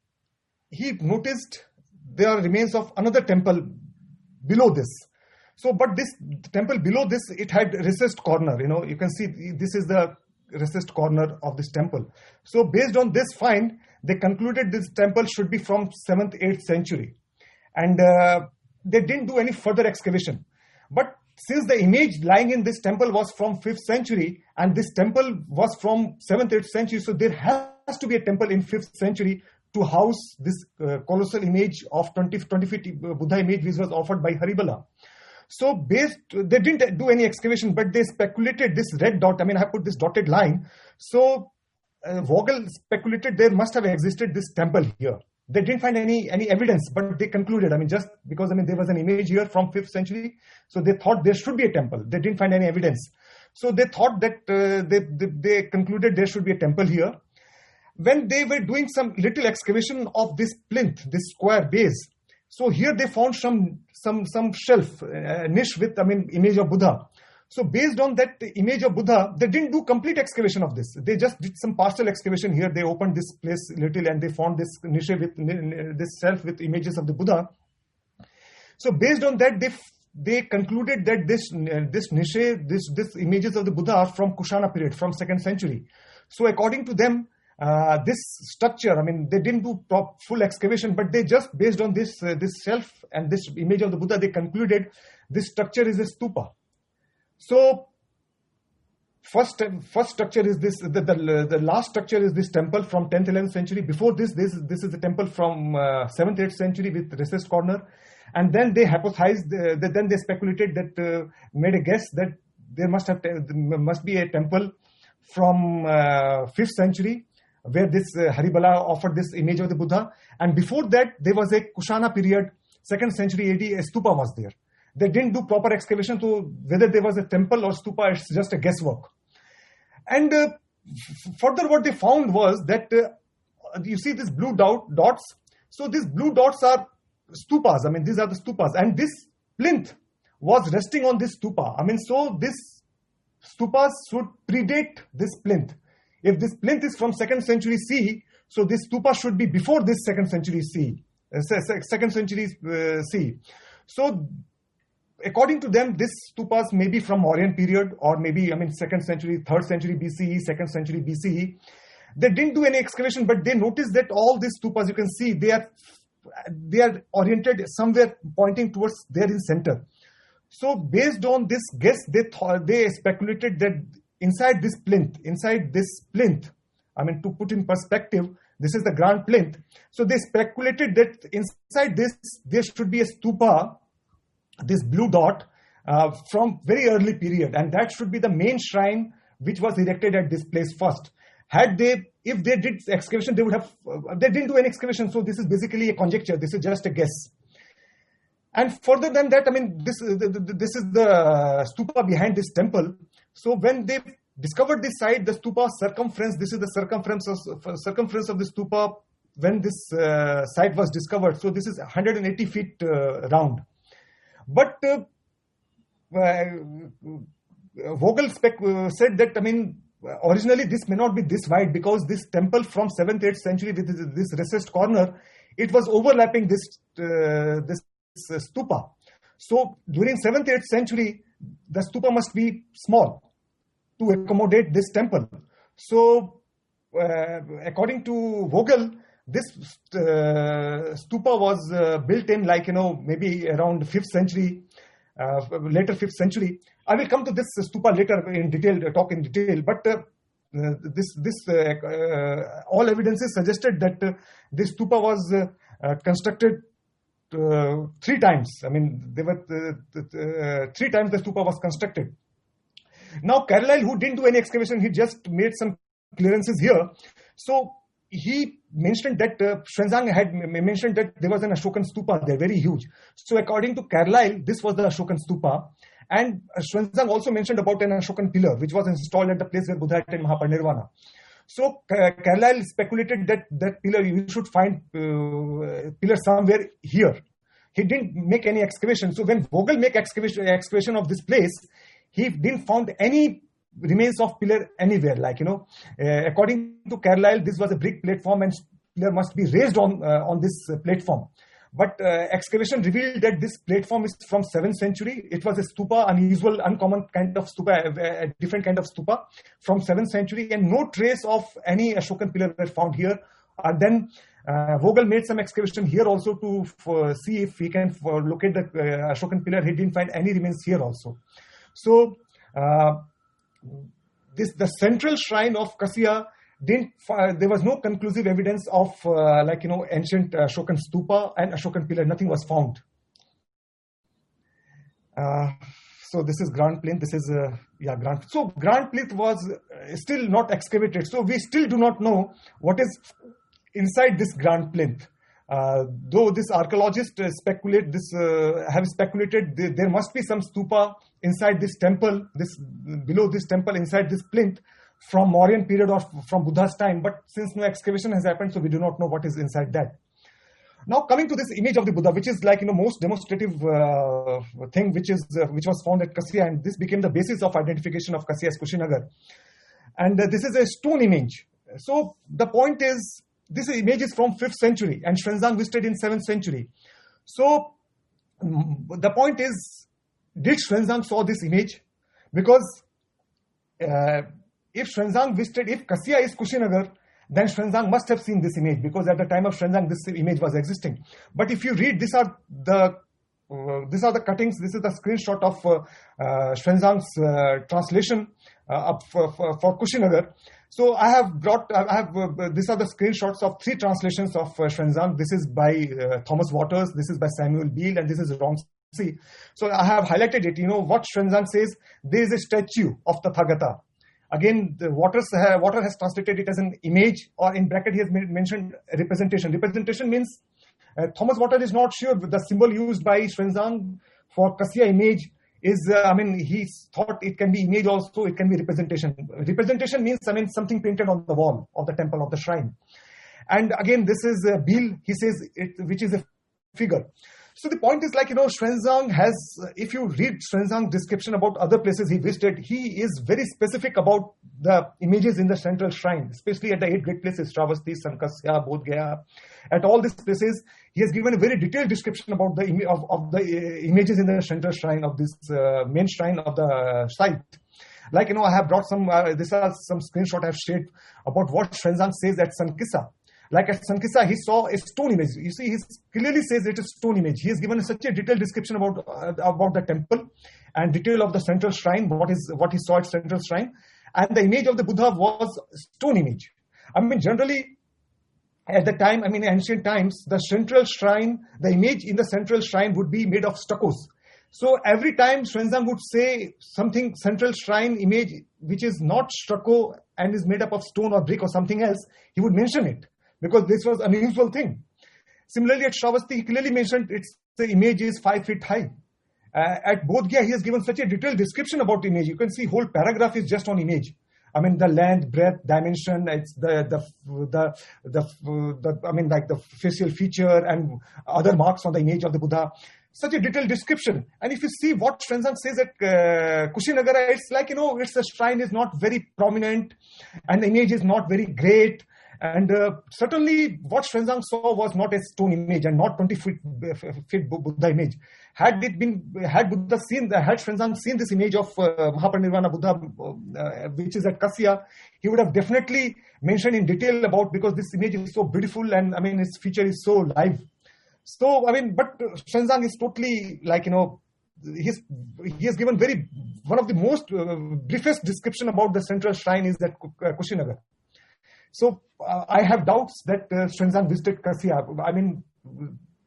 he noticed there are remains of another temple below this. So, but this temple below this, it had recessed corner, you know, you can see this is the recessed corner of this temple. So based on this find, they concluded this temple should be from seventh, eighth century. And uh, they didn't do any further excavation. But since the image lying in this temple was from fifth century, and this temple was from seventh, eighth century, so there has to be a temple in fifth century to house this uh, colossal image of twenty, twenty feet Buddha image which was offered by Haribala. So based, they didn't do any excavation, but they speculated this red dot, I mean, I put this dotted line. So uh, Vogel speculated there must have existed this temple here. They didn't find any, any evidence, but they concluded, I mean, just because, I mean, there was an image here from fifth century, so they thought there should be a temple. They didn't find any evidence. So they thought that, uh, they, they, they concluded there should be a temple here. When they were doing some little excavation of this plinth, this square base, so here they found some some some shelf, uh, niche with, I mean, image of Buddha. So based on that image of Buddha, they didn't do complete excavation of this. They just did some partial excavation here. They opened this place little and they found this niche with this shelf with images of the Buddha. So based on that, they they concluded that this uh, this niche, this this images of the Buddha are from Kushana period, from second century. So according to them, Uh, this structure, I mean, they didn't do top full excavation, but they just, based on this uh, this shelf and this image of the Buddha, they concluded this structure is a stupa. So first first structure is this, the, the, the last structure is this temple from tenth, eleventh century. Before this, this, this is a temple from uh, seventh, eighth century with recessed corner. And then they hypothesized, uh, that then they speculated that, uh, made a guess that there must have must be a temple from uh, fifth century, where this uh, Haribala offered this image of the Buddha. And before that, there was a Kushana period, second century A D, a stupa was there. They didn't do proper excavation, so whether there was a temple or stupa, it's just a guesswork. And uh, f- further what they found was that, uh, you see these blue dot, dots, so these blue dots are stupas, I mean, these are the stupas. And this plinth was resting on this stupa. I mean, so this stupas should predate this plinth. If this plinth is from second century C, so this stupa should be before this second century C, uh, second century uh, C. So according to them, this stupas may be from Mauryan period, or maybe, I mean, second century, third century B C E, second century B C E. They didn't do any excavation, but they noticed that all these stupas, you can see, they are they are oriented somewhere pointing towards there in center. So based on this guess, they thought, they speculated that inside this plinth, inside this plinth, I mean, to put in perspective, this is the grand plinth. So they speculated that inside this, there should be a stupa, this blue dot, uh, from very early period. And that should be the main shrine which was erected at this place first. Had they, if they did excavation, they would have, uh, they didn't do any excavation. So this is basically a conjecture. This is just a guess. And further than that, I mean, this, this is the stupa behind this temple. So when they discovered this site, the stupa circumference, this is the circumference of, circumference of the stupa when this uh, site was discovered. So this is one hundred eighty feet uh, round. But uh, uh, Vogel spec, uh, said that, I mean, originally this may not be this wide, because this temple from seventh, eighth century with this, this recessed corner, it was overlapping this, uh, this uh, stupa. So during seventh, eighth century, the stupa must be small to accommodate this temple. So uh, according to Vogel, this uh, stupa was uh, built in, like, you know, maybe around fifth century, uh, later fifth century. I will come to this stupa later in detail, talk in detail, but uh, uh, this, this uh, uh, all evidences suggested that uh, this stupa was uh, uh, constructed uh, three times. I mean, there were uh, uh, three times the stupa was constructed. Now, Carlyle, who didn't do any excavation, he just made some clearances here. So he mentioned that uh, Xuanzang had m- mentioned that there was an Ashokan stupa there, very huge. So according to Carlyle, this was the Ashokan stupa. And uh, Xuanzang also mentioned about an Ashokan pillar, which was installed at the place where Buddha attained Mahaparinirvana. So uh, Carlyle speculated that that pillar, you should find uh, pillar somewhere here. He didn't make any excavation. So when Vogel make excavation, excavation of this place, he didn't find any remains of pillar anywhere. Like, you know, uh, according to Carlyle, this was a brick platform and pillar must be raised on uh, on this uh, platform. But uh, excavation revealed that this platform is from seventh century. It was a stupa, unusual, uncommon kind of stupa, a, a different kind of stupa from seventh century, and no trace of any Ashokan pillar were found here. And then uh, Vogel made some excavation here also to for, see if he can for, locate the uh, Ashokan pillar. He didn't find any remains here also. So uh, this the central shrine of Kassia didn't. Uh, there was no conclusive evidence of uh, like you know ancient Ashokan stupa and Ashokan pillar. Nothing was found. Uh, so this is Grand Plinth. This is uh, yeah Grand. So Grand Plinth was still not excavated. So we still do not know what is inside this Grand Plinth. Uh, though this archaeologist uh, speculate this uh, have speculated th- there must be some stupa inside this temple, this below this temple inside this plinth from Mauryan period or from Buddha's time. But since no excavation has happened, so we do not know what is inside that. Now coming to this image of the Buddha, which is like you know most demonstrative uh, thing, which is uh, which was found at Kassia, and this became the basis of identification of Kassia as Kushinagar. And uh, this is a stone image. So the point is, this image is from fifth century, and Xuanzang visited in seventh century. So um, the point is, did Xuanzang saw this image? Because uh, if Xuanzang visited, if Kassia is Kushinagar, then Xuanzang must have seen this image, because at the time of Xuanzang, this image was existing. But if you read, these are the uh, these are the cuttings. This is the screenshot of uh, uh, Xuanzang's uh, translation uh, for, for, for Kushinagar. So I have brought, I have, uh, these are the screenshots of three translations of uh, Xuanzang. This is by uh, Thomas Waters, this is by Samuel Beale, and this is Romsey. So I have highlighted it. You know what Xuanzang says? There is a statue of Tathagata. Again, the Waters, uh, Water has translated it as an image, or in bracket he has mentioned representation. Representation means uh, Thomas Water is not sure the symbol used by Xuanzang for Kassia image is, uh, I mean, he thought it can be image also, it can be representation. Representation means, I mean, something painted on the wall of the temple, of the shrine. And again, this is uh, Beale, he says, it, which is a figure. So the point is like, you know, Xuanzang has, if you read Xuanzang's description about other places he visited, he is very specific about the images in the central shrine, especially at the eight great places, Shravasti, Sankasya, Bodh Gaya. At all these places, he has given a very detailed description about the im- of, of the uh, images in the central shrine of this uh, main shrine of the site. Like, you know, I have brought some, uh, these are some screenshot I have shared about what Xuanzang says at Sankissa. Like at Sankissa, he saw a stone image. You see, he clearly says it is stone image. He has given such a detailed description about uh, about the temple and detail of the central shrine, what is what he saw at central shrine. And the image of the Buddha was stone image. I mean, generally, at the time, I mean, ancient times, the central shrine, the image in the central shrine would be made of stuccos. So every time Xuanzang would say something central shrine image, which is not stucco and is made up of stone or brick or something else, he would mention it, because this was an unusual thing. Similarly, at Shravasti, he clearly mentioned it's the image is five feet high. Uh, at Bodh Gaya, he has given such a detailed description about the image. You can see whole paragraph is just on image. I mean, the length, breadth, dimension, it's the, the, the, the, the, I mean, like the facial feature and other marks on the image of the Buddha. Such a detailed description. And if you see what Xuanzang says at uh, Kushinagara, it's like, you know, it's the shrine is not very prominent and the image is not very great. And uh, certainly what Xuanzang saw was not a stone image and not twenty feet, feet Buddha image. Had it been, had Buddha seen, the, had Xuanzang seen this image of uh, Mahaparinirvana Buddha, uh, which is at Kassia, he would have definitely mentioned in detail about, because this image is so beautiful and I mean, its feature is so live. So, I mean, but Xuanzang is totally like, you know, he's, he has given very, one of the most uh, briefest description about the central shrine is at Kushinagar. So, uh, I have doubts that uh, Xuanzang visited Kassia. I mean,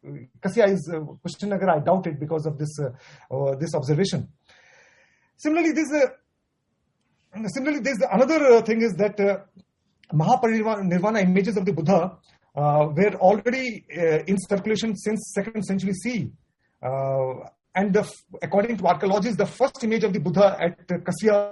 Kasya is uh, Kushtanagar, I doubt it because of this uh, uh, this observation. Similarly, this uh, similarly there's another uh, thing is that uh, Mahaparinirvana images of the Buddha uh, were already uh, in circulation since second century C E. Uh, and the, according to archaeologists, the first image of the Buddha at uh, Kasya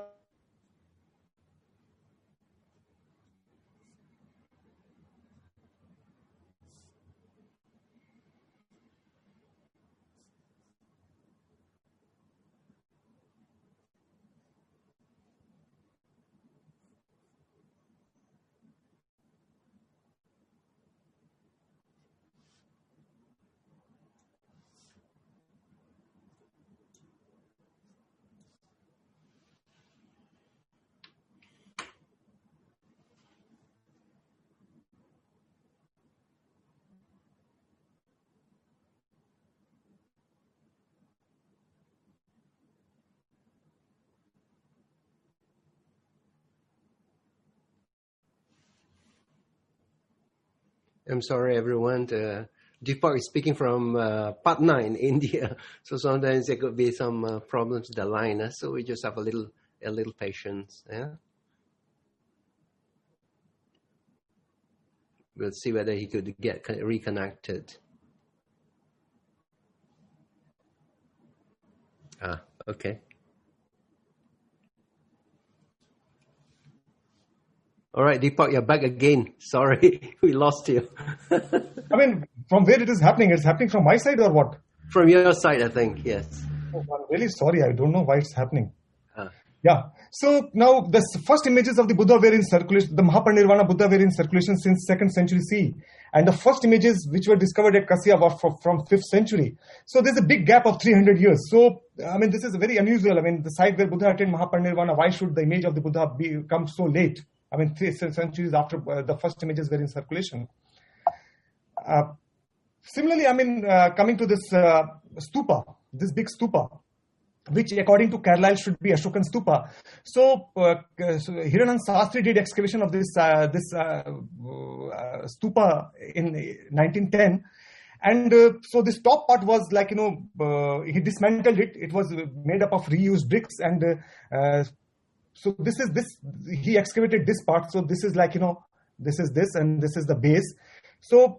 I'm sorry, everyone. Uh, Deepak is speaking from uh, Patna in India, so sometimes there could be some uh, problems with the line. Uh, so we just have a little, a little patience. Yeah, we'll see whether he could get reconnected. Ah, okay. All right, Deepak, you're back again. Sorry, we lost you. I mean, from where it is happening? It's happening from my side or what? From your side, I think, yes. Oh, I'm really sorry. I don't know why it's happening. Ah. Yeah. So now the first images of the Buddha were in circulation, the Mahaparinirvana Buddha were in circulation since second century C E. And the first images which were discovered at Kasya were from, from fifth century. So there's a big gap of three hundred years. So, I mean, this is very unusual. I mean, the site where Buddha attained Mahaparinirvana, why should the image of the Buddha be, come so late? I mean, three centuries after uh, the first images were in circulation. Uh, similarly, I mean, uh, coming to this uh, stupa, this big stupa, which according to Carlyle should be Ashokan stupa. So, uh, so Hiranand Sastry did excavation of this uh, this uh, uh, stupa in nineteen ten. And uh, so this top part was like, you know, uh, he dismantled it. It was made up of reused bricks and uh, uh, so this is this, he excavated this part. So this is like, you know, this is this and this is the base. So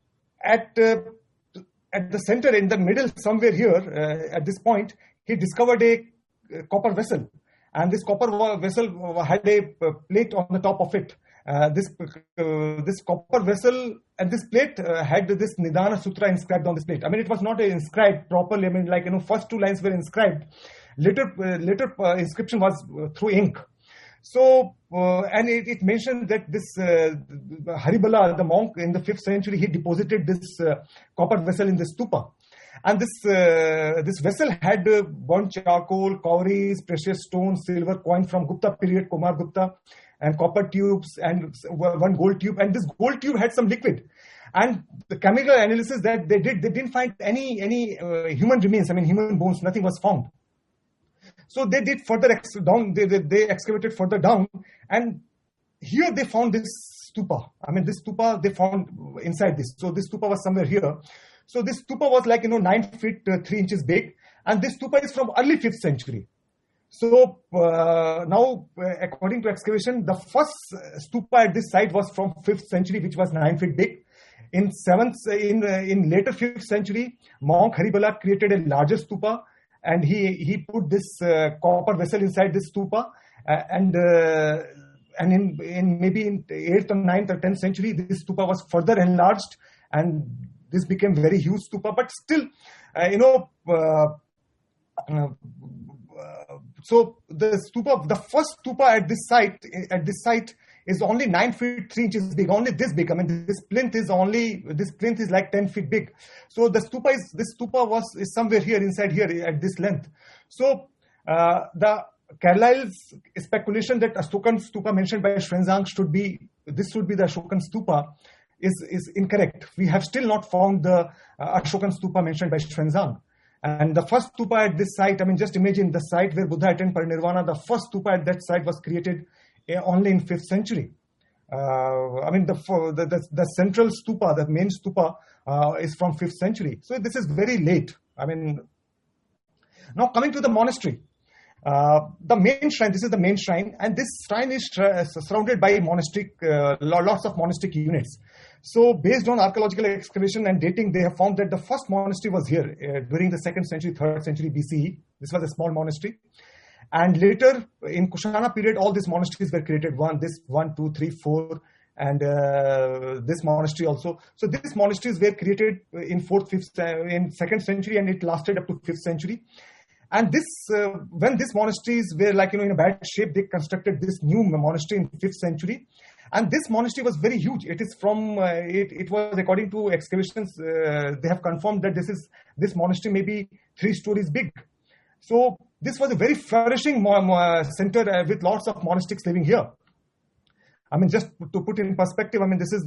at uh, at the center, in the middle, somewhere here, uh, at this point, he discovered a uh, copper vessel. And this copper vessel had a uh, plate on the top of it. Uh, this uh, this copper vessel and this plate uh, had this Nidana Sutra inscribed on this plate. I mean, it was not inscribed properly. I mean, like, you know, first two lines were inscribed. Later, uh, later uh, inscription was uh, through ink. So, uh, and it, it mentioned that this uh, Haribala, the monk in the fifth century, he deposited this uh, copper vessel in the stupa. And this uh, this vessel had uh, burnt charcoal, cowries, precious stones, silver coin from Gupta period, Kumar Gupta, and copper tubes, and one gold tube. And this gold tube had some liquid. And the chemical analysis that they did, they didn't find any any uh, human remains. I mean, human bones. Nothing was found. So they did further ex- down. They, they they excavated further down, and here they found this stupa. I mean, this stupa they found inside this. So this stupa was somewhere here. So this stupa was like, you know, nine feet uh, three inches big, and this stupa is from early fifth century. So uh, now, uh, according to excavation, the first stupa at this site was from fifth century, which was nine feet big. In seventh, in uh, in later fifth century, monk Haribala created a larger stupa. And he, he put this uh, copper vessel inside this stupa, uh, and uh, and in in maybe in eighth or ninth or tenth century, this stupa was further enlarged, and this became very huge stupa. But still, uh, you know, uh, uh, so the stupa, the first stupa at this site at this site is only nine feet three inches big, only this big. I mean, this plinth is only this plinth is like ten feet big. So the stupa is this stupa was is somewhere here inside here at this length. So uh, the Carlyle's speculation that Ashokan stupa mentioned by Xuanzang should be this should be the Ashokan stupa is is incorrect. We have still not found the uh, Ashokan stupa mentioned by Xuanzang. And the first stupa at this site, I mean, just imagine the site where Buddha attained parinirvana. The first stupa at that site was created only in fifth century. Uh, I mean, the, the, the, the central stupa, the main stupa, uh, is from fifth century. So this is very late. I mean, now coming to the monastery. Uh, the main shrine, this is the main shrine, and this shrine is uh, surrounded by monastic, uh, lots of monastic units. So based on archaeological excavation and dating, they have found that the first monastery was here uh, during the second century, third century B C E. This was a small monastery. And later, in Kushana period, all these monasteries were created. One, this, one, two, three, four, and uh, this monastery also. So these monasteries were created in fourth, fifth, uh, in second century, and it lasted up to fifth century. And this, uh, when these monasteries were like, you know, in a bad shape, they constructed this new monastery in fifth century. And this monastery was very huge. It is from, uh, it, it was according to excavations, uh, they have confirmed that this is, this monastery may be three stories big. So this was a very flourishing center uh, with lots of monastics living here. I mean, just to put in perspective, I mean, this is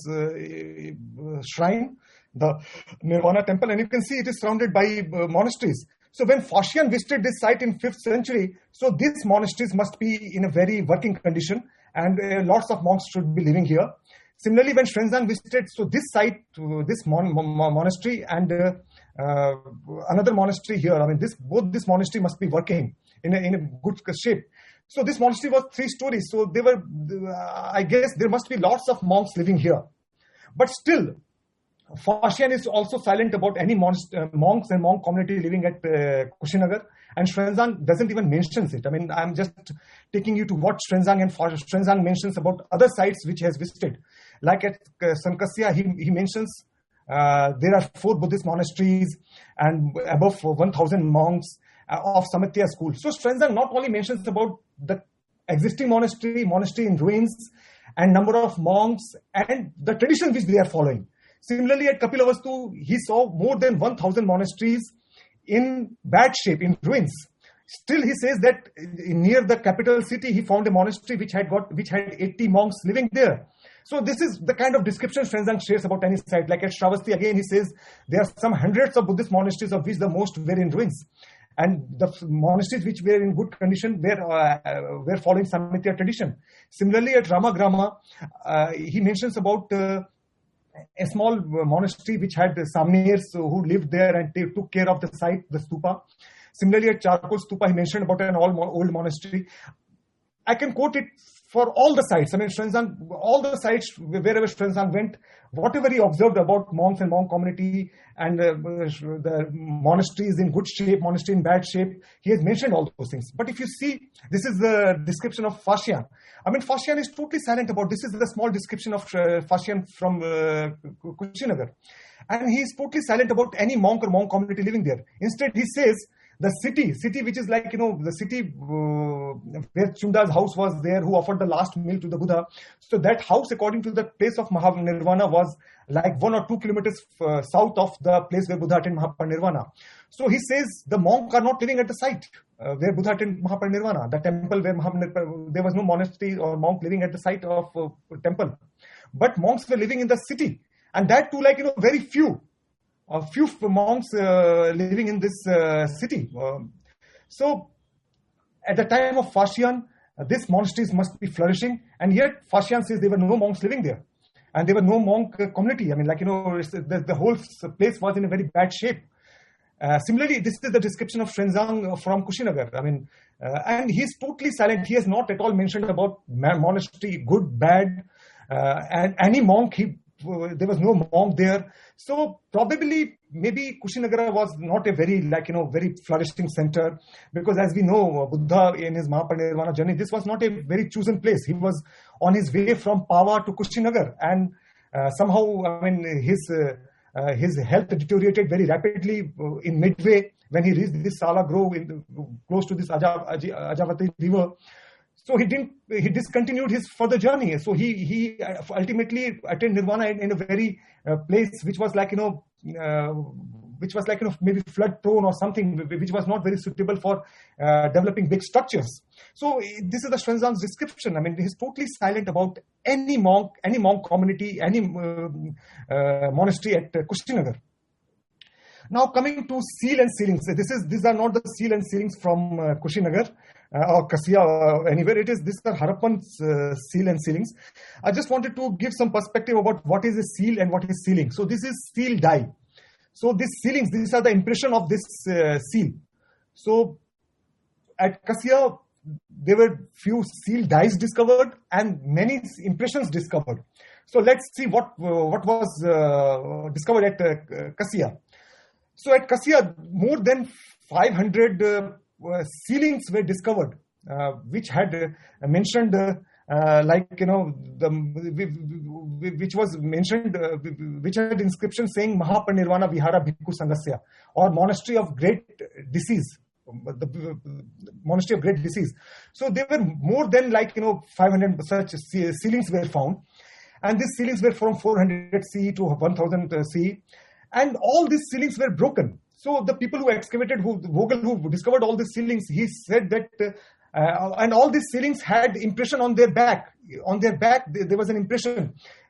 the uh, shrine, the Nirvana temple, and you can see it is surrounded by uh, monasteries. So when Phocion visited this site in fifth century, so these monasteries must be in a very working condition, and uh, lots of monks should be living here. Similarly, when Xuanzang visited, so this site, uh, this mon mon monastery and uh, uh, another monastery here, I mean, this both this monastery must be working in a, in a good shape. So this monastery was three stories. So they were, uh, I guess, there must be lots of monks living here. But still, Phocion is also silent about any monks, uh, monks and monk community living at uh, Kushinagar, and Xuanzang doesn't even mention it. I mean, I'm just taking you to what Xuanzang and Xuanzang mentions about other sites which he has visited. Like at uh, Sankasya, he, he mentions uh, there are four Buddhist monasteries and above one thousand monks uh, of Samitya school. So Xuanzang not only mentions about the existing monastery, monastery in ruins, and number of monks and the tradition which they are following. Similarly, at Kapilavastu, he saw more than one thousand monasteries in bad shape, in ruins. Still, he says that near the capital city, he found a monastery which had got, which had eighty monks living there. So this is the kind of description Xuanzang shares about any site. Like at Shravasti, again, he says there are some hundreds of Buddhist monasteries, of which the most were in ruins. And the monasteries which were in good condition were, uh, were following Samitya tradition. Similarly, at Ramagrama, uh, he mentions about uh, a small monastery which had Samniers who lived there and they took care of the site, the stupa. Similarly, at Charkol Stupa, he mentioned about an old monastery. I can quote it for all the sites. I mean, Xuanzang, all the sites, wherever Xuanzang went, whatever he observed about monks and monk community and uh, the monasteries in good shape, monastery in bad shape, he has mentioned all those things. But if you see, this is the description of Phocion. I mean, Phocion is totally silent about this. This is the small description of uh, Phocion from uh, Kushinagar. And he is totally silent about any monk or monk community living there. Instead, he says, the city, city which is like, you know, the city uh, where Chunda's house was there, who offered the last meal to the Buddha. So that house, according to the place of Mahanirvana, was like one or two kilometers uh, south of the place where Buddha attained Mahaparinirvana. So he says the monks are not living at the site uh, where Buddha attained Mahaparinirvana, the temple where Mahaparinirvana, there was no monastery or monk living at the site of uh, temple. But monks were living in the city. And that too, like, you know, very few. A few monks uh, living in this uh, city. Um, so, at the time of Phocion, uh, these monasteries must be flourishing, and yet Phocion says there were no monks living there, and there were no monk uh, community. I mean, like, you know, the, the whole place was in a very bad shape. Uh, similarly, this is the description of Xuanzang from Kushinagar. I mean, uh, and he is totally silent. He has not at all mentioned about monastery, good, bad, uh, and any monk. He there was no monk there. So probably maybe Kushinagara was not a very, like, you know, very flourishing center, because as we know, Buddha in his Mahaparinirvana journey, this was not a very chosen place. He was on his way from Pava to Kushinagar, and uh, somehow, I mean, his uh, uh, his health deteriorated very rapidly uh, in midway when he reached this Sala Grove in, close to this Aja, Aja, Ajavati river. So he didn't, he discontinued his further journey. So he, he ultimately attained Nirvana in, in a very uh, place which was like, you know, uh, which was like, you know, maybe flood prone or something, which was not very suitable for uh, developing big structures. So this is the Xuanzang's description. I mean, he's totally silent about any monk, any monk community, any uh, uh, monastery at uh, Kushinagar. Now coming to seal and sealings. This is these are not the seal and sealings from uh, Kushinagar uh, or Kasia or anywhere. It is these are Harappan's uh, seal and sealings. I just wanted to give some perspective about what is a seal and what is sealing. So this is seal dye. So these sealings, these are the impression of this uh, seal. So at Kasia, there were few seal dyes discovered and many impressions discovered. So let's see what uh, what was uh, discovered at uh, Kasia. So at Kasia, more than five hundred uh, uh, sealings were discovered, uh, which had uh, mentioned, uh, uh, like, you know, the which was mentioned, uh, which had inscription saying Mahaparinirvana Vihara Bhikkhu Sanghasya, or Monastery of Great Disease. The Monastery of Great Disease. So there were more than, like, you know, five hundred such sealings were found. And these sealings were from four hundred C E to one thousand C E. And all these sealings were broken. So the people who excavated, who Vogel, who discovered all these sealings, he said that, uh, and all these sealings had impression on their back. On their back, there was an impression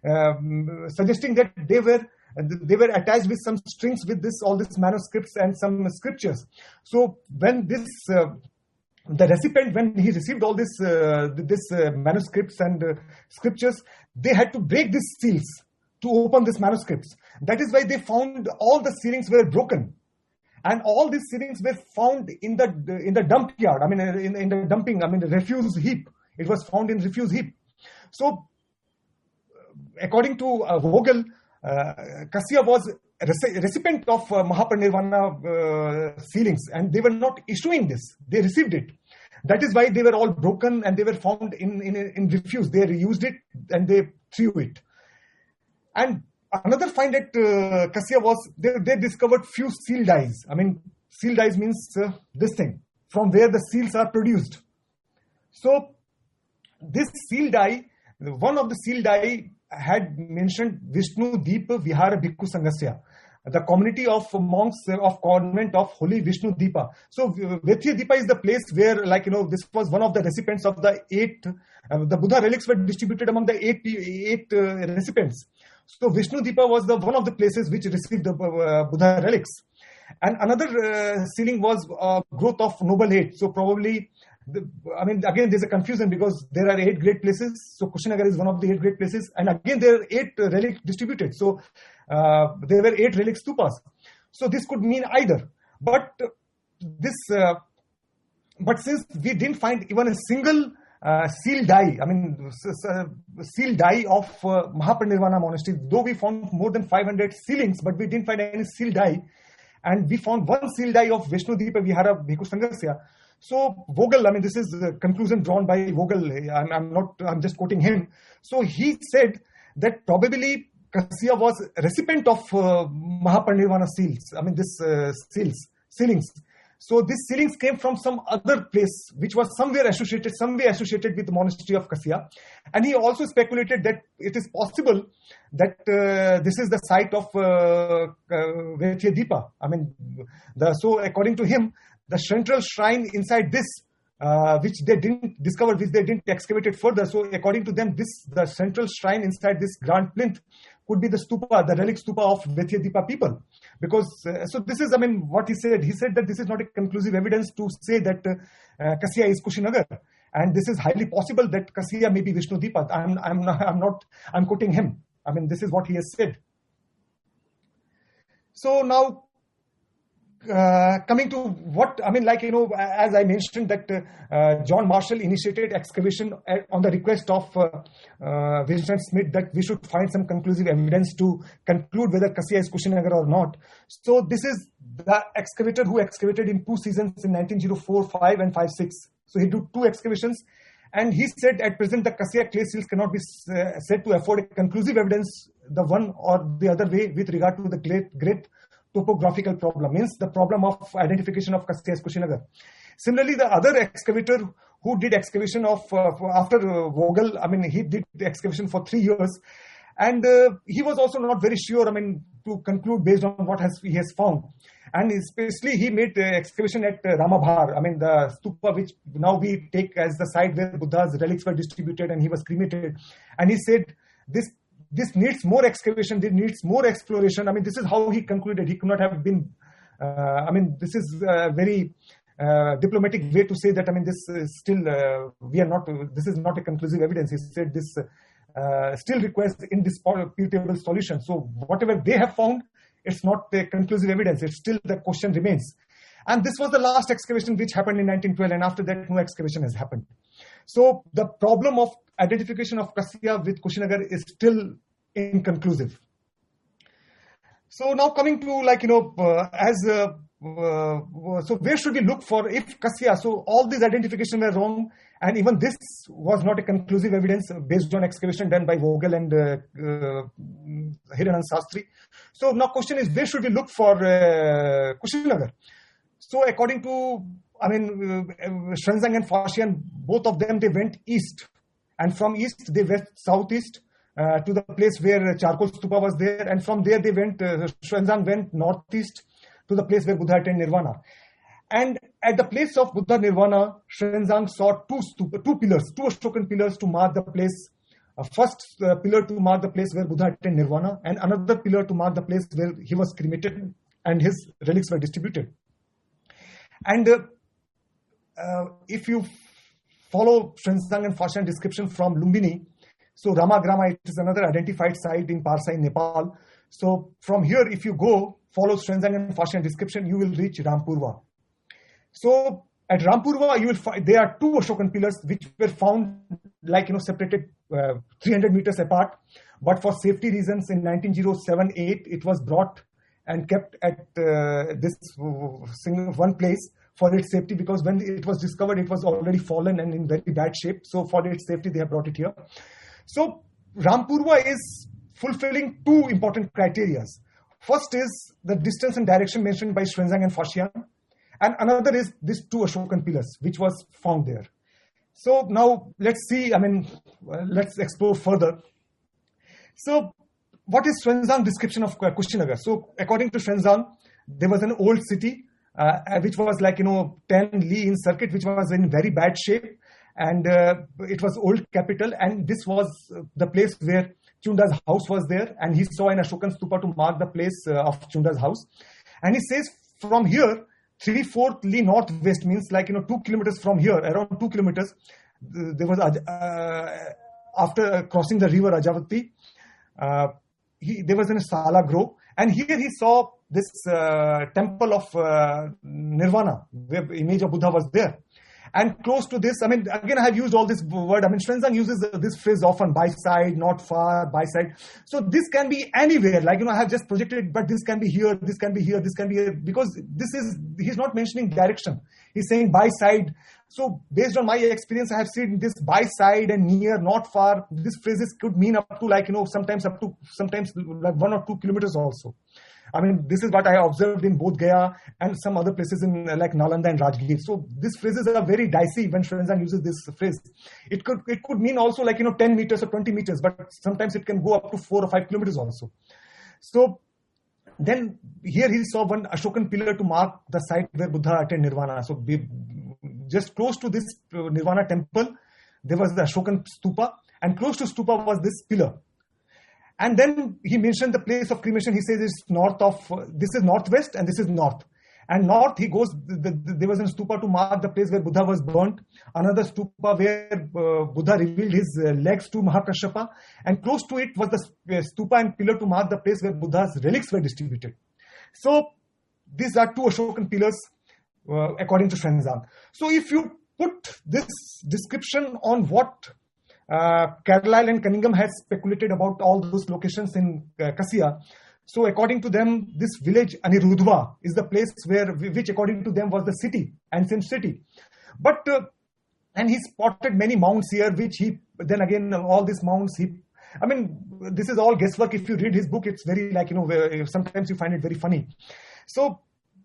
um, suggesting that they were they were attached with some strings with this all these manuscripts and some scriptures. So when this uh, the recipient, when he received all this uh, this uh, manuscripts and uh, scriptures, they had to break these seals to open these manuscripts. That is why they found all the sealings were broken, and all these sealings were found in the in the dump yard. I mean, in, in the dumping. I mean, the refuse heap. It was found in refuse heap. So, according to uh, Vogel, uh, Kasia was a rec- recipient of uh, Mahaparinirvana uh, sealings, and they were not issuing this. They received it. That is why they were all broken and they were found in, in, in refuse. They reused it and they threw it. And another find at uh, Kasia was they, they discovered few seal dyes. I mean, seal dyes means uh, this thing, from where the seals are produced. So this seal dye, one of the seal dye had mentioned Vishnu Deepa Vihara Bhikkhu Sanghasya, the community of monks of convent of Holy Vishnu Deepa. So Vethya Deepa is the place where, like, you know, this was one of the recipients of the eight, uh, the Buddha relics were distributed among the eight, eight uh, recipients. So Vishnu Deepa was the one of the places which received the uh, Buddha relics. And another uh, sealing was uh, growth of noble eight. So probably, the, I mean, again, there's a confusion because there are eight great places. So Kushinagar is one of the eight great places. And again, there are eight uh, relics distributed. So uh, there were eight relic stupas. So this could mean either. But this, uh, but since we didn't find even a single uh, seal dye, I mean, uh, seal dye of uh, Mahaparinirvana monastery, though we found more than five hundred sealings, but we didn't find any seal dye. And we found one seal dye of Vishnu Deepa Vihara Bhikkhu Sanghasya. So Vogel, I mean, this is the conclusion drawn by Vogel. I'm, I'm not, I'm just quoting him. So he said that probably Kasia was a recipient of uh, Mahaparinirvana seals. I mean, this uh, seals, sealings. So these sealings came from some other place, which was somewhere associated, somewhere associated with the monastery of Kasia. And he also speculated that it is possible that uh, this is the site of uh, uh, Vethya Deepa. I mean, the, so according to him, the central shrine inside this, uh, which they didn't discover, which they didn't excavate it further. So according to them, this the central shrine inside this grand plinth could be the stupa, the relic stupa of Vethya Deepa people. Because, uh, so this is, I mean, what he said. He said that this is not a conclusive evidence to say that uh, uh, Kasia is Kushinagar. And this is highly possible that Kasia may be Vishnu Deepa. I'm, I'm, not, I'm not, I'm quoting him. I mean, this is what he has said. So now, Uh, coming to what, I mean, like, you know, as I mentioned that uh, John Marshall initiated excavation on the request of uh, uh, Vincent Smith that we should find some conclusive evidence to conclude whether Kasia is Kushinagar or not. So this is the excavator who excavated in two seasons in nineteen oh four, five and five six. So he did two excavations and he said at present the Kasia clay seals cannot be uh, said to afford a conclusive evidence the one or the other way with regard to the great, great topographical problem, means the problem of identification of Kasia as Kushinagar. Similarly, the other excavator who did excavation of, uh, after uh, Vogel, I mean, he did the excavation for three years. And uh, he was also not very sure, I mean, to conclude based on what has he has found. And especially he made uh, excavation at uh, Ramabhar, I mean, the stupa which now we take as the site where Buddha's relics were distributed and he was cremated. And he said, this This needs more excavation, this needs more exploration. I mean, this is how he concluded. He could not have been Uh, I mean, this is a very uh, diplomatic way to say that, I mean, this is still, uh, we are not, this is not a conclusive evidence. He said this uh, still requires indisputable solution. So whatever they have found, it's not a conclusive evidence. It's still, the question remains. And this was the last excavation which happened in nineteen twelve, and after that, no excavation has happened. So the problem of identification of Kasia with Kushinagar is still inconclusive. So now coming to, like, you know, uh, as, uh, uh, so where should we look for if Kasia, so all these identifications were wrong, and even this was not a conclusive evidence based on excavation done by Vogel and uh, uh, Hiranand Sastry. So now question is, where should we look for uh, Kushinagar? So according to, I mean, uh, Xuanzang and Faxian, both of them, they went east. And from east, they went southeast uh, to the place where charcoal stupa was there. And from there, they went, uh, Xuanzang went northeast to the place where Buddha attained Nirvana. And at the place of Buddha Nirvana, Xuanzang saw two stupa, two pillars, two Ashokan pillars to mark the place. A first uh, pillar to mark the place where Buddha attained Nirvana, and another pillar to mark the place where he was cremated and his relics were distributed. And uh, uh, if you follow Xuanzang and Faxian description from Lumbini, so Ramagrama, it is another identified site in Parsa in Nepal. So from here, if you go, follow Xuanzang and Faxian description, you will reach Rampurva. So at Rampurva, you will find there are two Ashokan pillars which were found, like, you know, separated uh, three hundred meters apart. But for safety reasons, in nineteen oh seven eight, it was brought and kept at uh, this single one place for its safety, because when it was discovered, it was already fallen and in very bad shape. So for its safety, they have brought it here. So Rampurva is fulfilling two important criteria. First is the distance and direction mentioned by Xuanzang and Faxian, and another is these two Ashokan pillars, which was found there. So now let's see, I mean, uh, let's explore further. So what is Xuanzang description of Kushinagar? So according to Xuanzang, there was an old city, uh, which was like, you know, ten li in circuit, which was in very bad shape. And uh, it was old capital. And this was the place where Chunda's house was there. And he saw an Ashokan stupa to mark the place uh, of Chunda's house. And he says from here, three-fourth li northwest, means like, you know, two kilometers from here, around two kilometers, there was, uh, after crossing the river Ajavati, uh, He, there was in a Sala Grove, and here he saw this uh, temple of uh, Nirvana, where image of Buddha was there. And close to this, I mean, again, I have used all this word. I mean, Xuanzang uses this phrase often, by side, not far, by side. So this can be anywhere. Like, you know, I have just projected it, but this can be here, this can be here, this can be here, because this is, he's not mentioning direction. He's saying by side. So based on my experience, I have seen this by side and near, not far. These phrases could mean up to, like, you know, sometimes up to, sometimes like one or two kilometers also. I mean, this is what I observed in both Gaya and some other places in uh, like Nalanda and Rajgir. So these phrases are very dicey when Xuanzang uses this phrase. It could it could mean also, like, you know, ten meters or twenty meters, but sometimes it can go up to four or five kilometers also. So then here he saw one Ashokan pillar to mark the site where Buddha attained Nirvana. So be, just close to this uh, Nirvana temple, there was the Ashokan stupa, and close to stupa was this pillar. And then he mentioned the place of cremation. He says it's north of, uh, this is northwest and this is north. And north, he goes, the, the, there was a stupa to mark the place where Buddha was burnt. Another stupa where uh, Buddha revealed his uh, legs to Mahakashyapa. And close to it was the uh, stupa and pillar to mark the place where Buddha's relics were distributed. So these are two Ashokan pillars, uh, according to Xuanzang. So if you put this description on what Uh, Carlyle and Cunningham had speculated about all those locations in uh, Kasia. So according to them, this village Anirudhva is the place where, which according to them was the city, ancient city. But, uh, and he spotted many mounds here, which he, then again, all these mounds, he, I mean, this is all guesswork. If you read his book, it's very like, you know, sometimes you find it very funny. So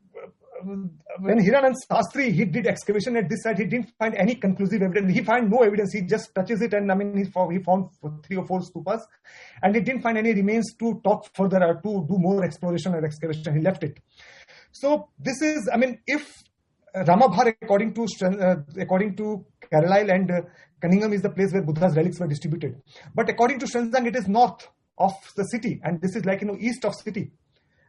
when Hiranand Sastry, he did excavation at this site, he didn't find any conclusive evidence. He found no evidence. He just touches it, and I mean, he found, he found three or four stupas, and he didn't find any remains to talk further or to do more exploration or excavation. He left it. So this is, I mean, if Ramabhar, according to uh, according to Carlyle and uh, Cunningham, is the place where Buddha's relics were distributed, but according to Xuanzang, it is north of the city, and this is like, you know, east of city.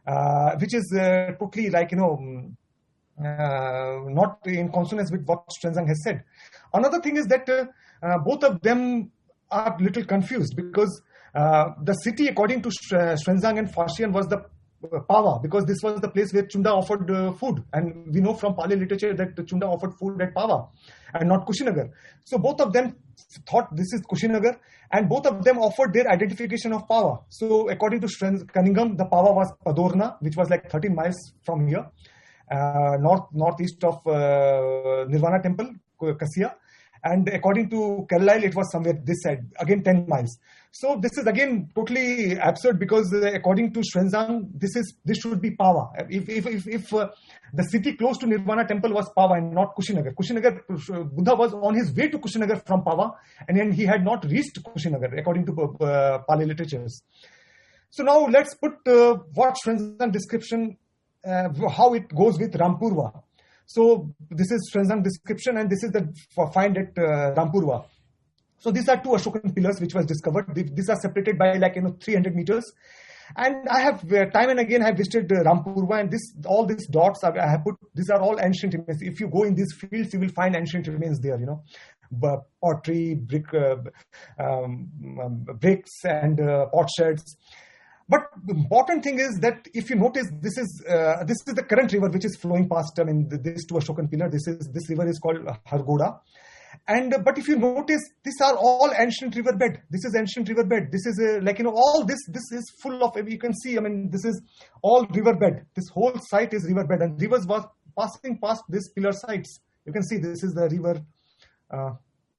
uh, which is uh, totally like, you know, uh, not in consonance with what Xuanzang has said. Another thing is that uh, uh, both of them are a little confused, because uh, the city, according to Xuanzang and Faxian, was the uh, Pawa, because this was the place where Chunda offered uh, food. And we know from Pali literature that Chunda offered food at Pawa and not Kushinagar. So both of them thought this is Kushinagar, and both of them offered their identification of Pawa. So according to Cunningham, the Pawa was Padorna, which was like thirteen miles from here, uh, north northeast of uh, Nirvana Temple, Kasia. And according to Carlyle, it was somewhere this side, again ten miles. So this is again totally absurd, because uh, according to Xuanzang, this is this should be Pawa. If if if, if uh, the city close to Nirvana Temple was Pawa and not Kushinagar. Kushinagar, Buddha was on his way to Kushinagar from Pawa, and then he had not reached Kushinagar, according to uh, Pali literatures. So now let's put uh, what Xuanzang description, uh, how it goes with Rampurva. So this is Xuanzang description, and this is the find at uh, Rampurva. So these are two Ashokan pillars which was discovered. These are separated by like, you know, three hundred meters. And I have uh, time and again I have visited uh, Rampurva, and this all these dots are, I have put. These are all ancient remains. If you go in these fields, you will find ancient remains there. You know, pottery, brick, uh, um, um, bricks, and uh, pot sheds. But the important thing is that if you notice, this is uh, this is the current river which is flowing past. I mean, this two Ashokan pillar. This is this river is called Hargoda, and uh, but if you notice, these are all ancient riverbed. This is ancient riverbed. This is uh, like, you know, all this this is full of. You can see. I mean, this is all riverbed. This whole site is riverbed, and rivers was passing past these pillar sites. You can see this is the river. Uh,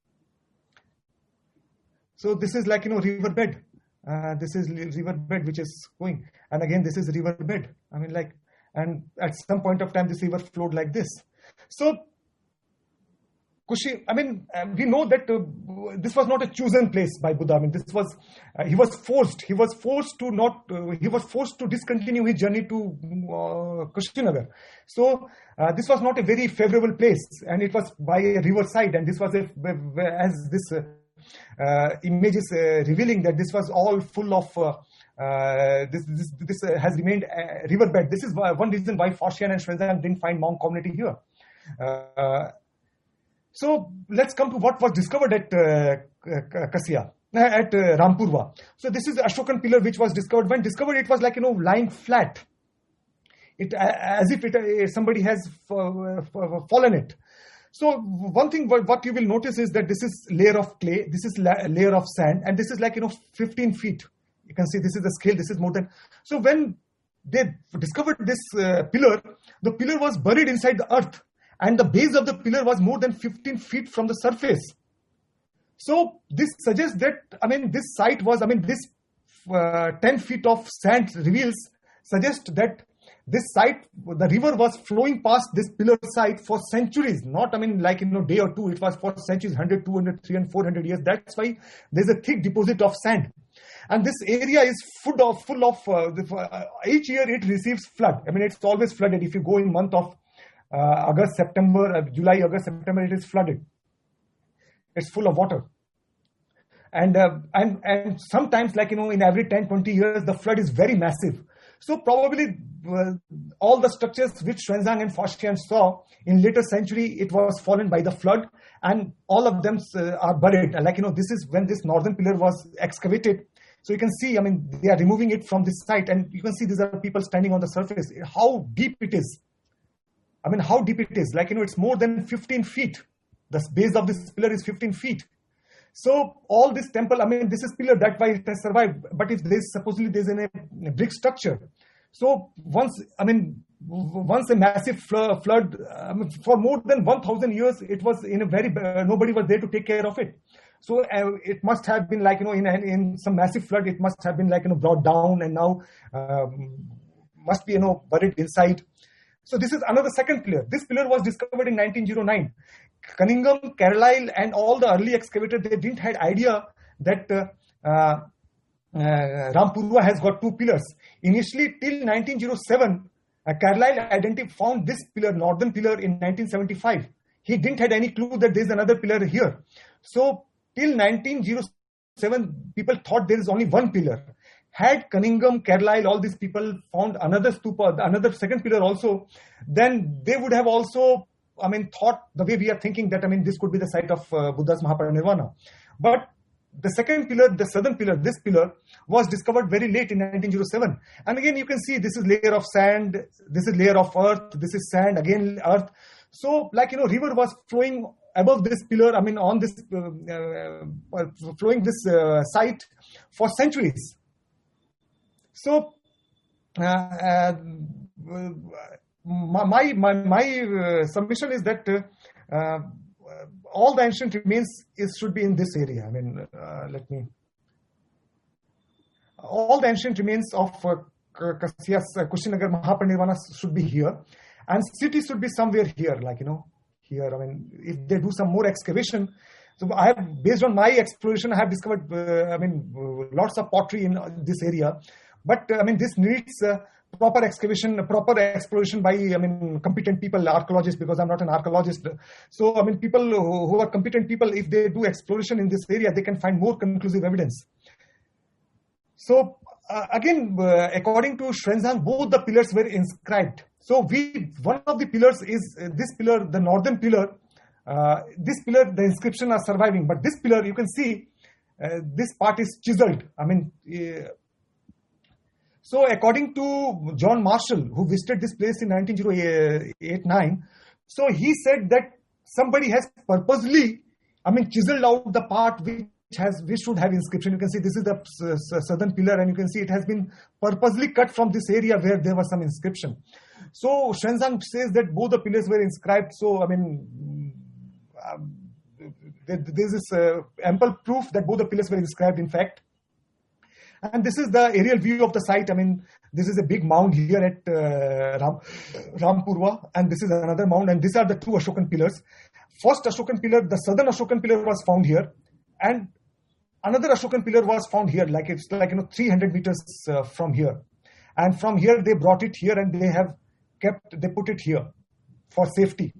so this is like, you know, riverbed. Uh, this is riverbed which is going, and again this is riverbed. I mean, like, and at some point of time this river flowed like this. So Kushi, I mean, uh, we know that uh, this was not a chosen place by Buddha. I mean, this was uh, he was forced. He was forced to not. Uh, he was forced to discontinue his journey to uh, Kushinagar. So uh, this was not a very favorable place, and it was by a riverside, and this was a as this. Uh, Uh, images uh, revealing that this was all full of uh, uh, this this, this uh, has remained uh, riverbed. This is one reason why Faxian and Xuanzang didn't find Hmong community here. Uh, so let's come to what was discovered at uh, Kasia, at uh, Rampurva. So this is the Ashokan pillar which was discovered. When discovered, it was like, you know, lying flat. It uh, as if it, uh, somebody has uh, fallen it. So one thing what you will notice is that this is layer of clay, this is a layer of sand, and this is like, you know, fifteen feet. You can see this is the scale, this is more than. So when they discovered this uh, pillar, the pillar was buried inside the earth, and the base of the pillar was more than fifteen feet from the surface. So this suggests that, I mean, this site was, I mean, this uh, ten feet of sand reveals, suggests that this site, the river was flowing past this pillar site for centuries, not, I mean, like, you know, day or two. It was for centuries, one hundred, two hundred, three hundred, four hundred years. That's why there's a thick deposit of sand. And this area is full of, full of uh, the, uh, each year it receives flood. I mean, it's always flooded. If you go in month of uh, August, September, uh, July, August, September, it is flooded. It's full of water. And, uh, and, and sometimes, like, you know, in every ten, twenty years, the flood is very massive. So probably uh, all the structures which Xuanzang and Faxian saw in later century, it was fallen by the flood, and all of them uh, are buried. And like, you know, this is when this northern pillar was excavated. So you can see, I mean, they are removing it from this site, and you can see these are people standing on the surface. How deep it is. I mean, how deep it is. Like, you know, it's more than fifteen feet. The base of this pillar is fifteen feet. So all this temple, I mean, this is pillar, that's why it has survived. But if there's supposedly there's a, a brick structure, so once, I mean, once a massive flood, flood I mean, for more than one thousand years, it was in a very, uh, nobody was there to take care of it. So uh, it must have been like, you know, in in some massive flood, it must have been like, you know, brought down, and now um, must be, you know, buried inside. So this is another second pillar. This pillar was discovered in nineteen oh nine. Cunningham, Carlyle, and all the early excavators, they didn't have idea that uh, uh, uh, Rampurva has got two pillars. Initially, till nineteen oh seven, uh, Carlyle identified found this pillar, northern pillar, in nineteen seventy-five. He didn't have any clue that there is another pillar here. So till nineteen oh seven, people thought there is only one pillar. had Cunningham, Carlyle, all these people found another stupa, another second pillar also, then they would have also, I mean, thought the way we are thinking that, I mean, this could be the site of uh, Buddha's Mahaparinirvana. But the second pillar, the southern pillar, this pillar, was discovered very late in nineteen oh seven. And again, you can see this is layer of sand, this is layer of earth, this is sand, again earth. So, like, you know, river was flowing above this pillar, I mean, on this, uh, uh, flowing this uh, site for centuries. So, uh, uh, my, my, my uh, submission is that uh, uh, all the ancient remains is, should be in this area. I mean, uh, let me. All the ancient remains of uh, Caxias, uh, Kushinagar, Mahaparinirvana should be here. And city should be somewhere here, like, you know, here. I mean, if they do some more excavation. So I have, based on my exploration, I have discovered, uh, I mean, uh, lots of pottery in this area. But, uh, I mean, this needs uh, proper excavation, proper exploration by, I mean, competent people, archaeologists, because I'm not an archaeologist. So, I mean, people who, who are competent people, if they do exploration in this area, they can find more conclusive evidence. So, uh, again, uh, according to Xuanzang, both the pillars were inscribed. So, we one of the pillars is uh, this pillar, the northern pillar. Uh, this pillar, the inscription are surviving. But this pillar, you can see, uh, this part is chiseled. I mean, uh, so according to John Marshall, who visited this place in nineteen eighty-nine, so he said that somebody has purposely, I mean, chiseled out the part which has, which should have inscription. You can see this is the uh, southern pillar, and you can see it has been purposely cut from this area where there was some inscription. So Xuanzang says that both the pillars were inscribed. So, I mean, um, there, there is uh, ample proof that both the pillars were inscribed, in fact. And this is the aerial view of the site. I mean, this is a big mound here at uh, Ram, Rampurva, and this is another mound, and these are the two Ashokan pillars. First Ashokan pillar, the southern Ashokan pillar was found here, and another Ashokan pillar was found here, like it's like, you know, three hundred meters uh, from here. And from here, they brought it here, and they have kept, they put it here for safety.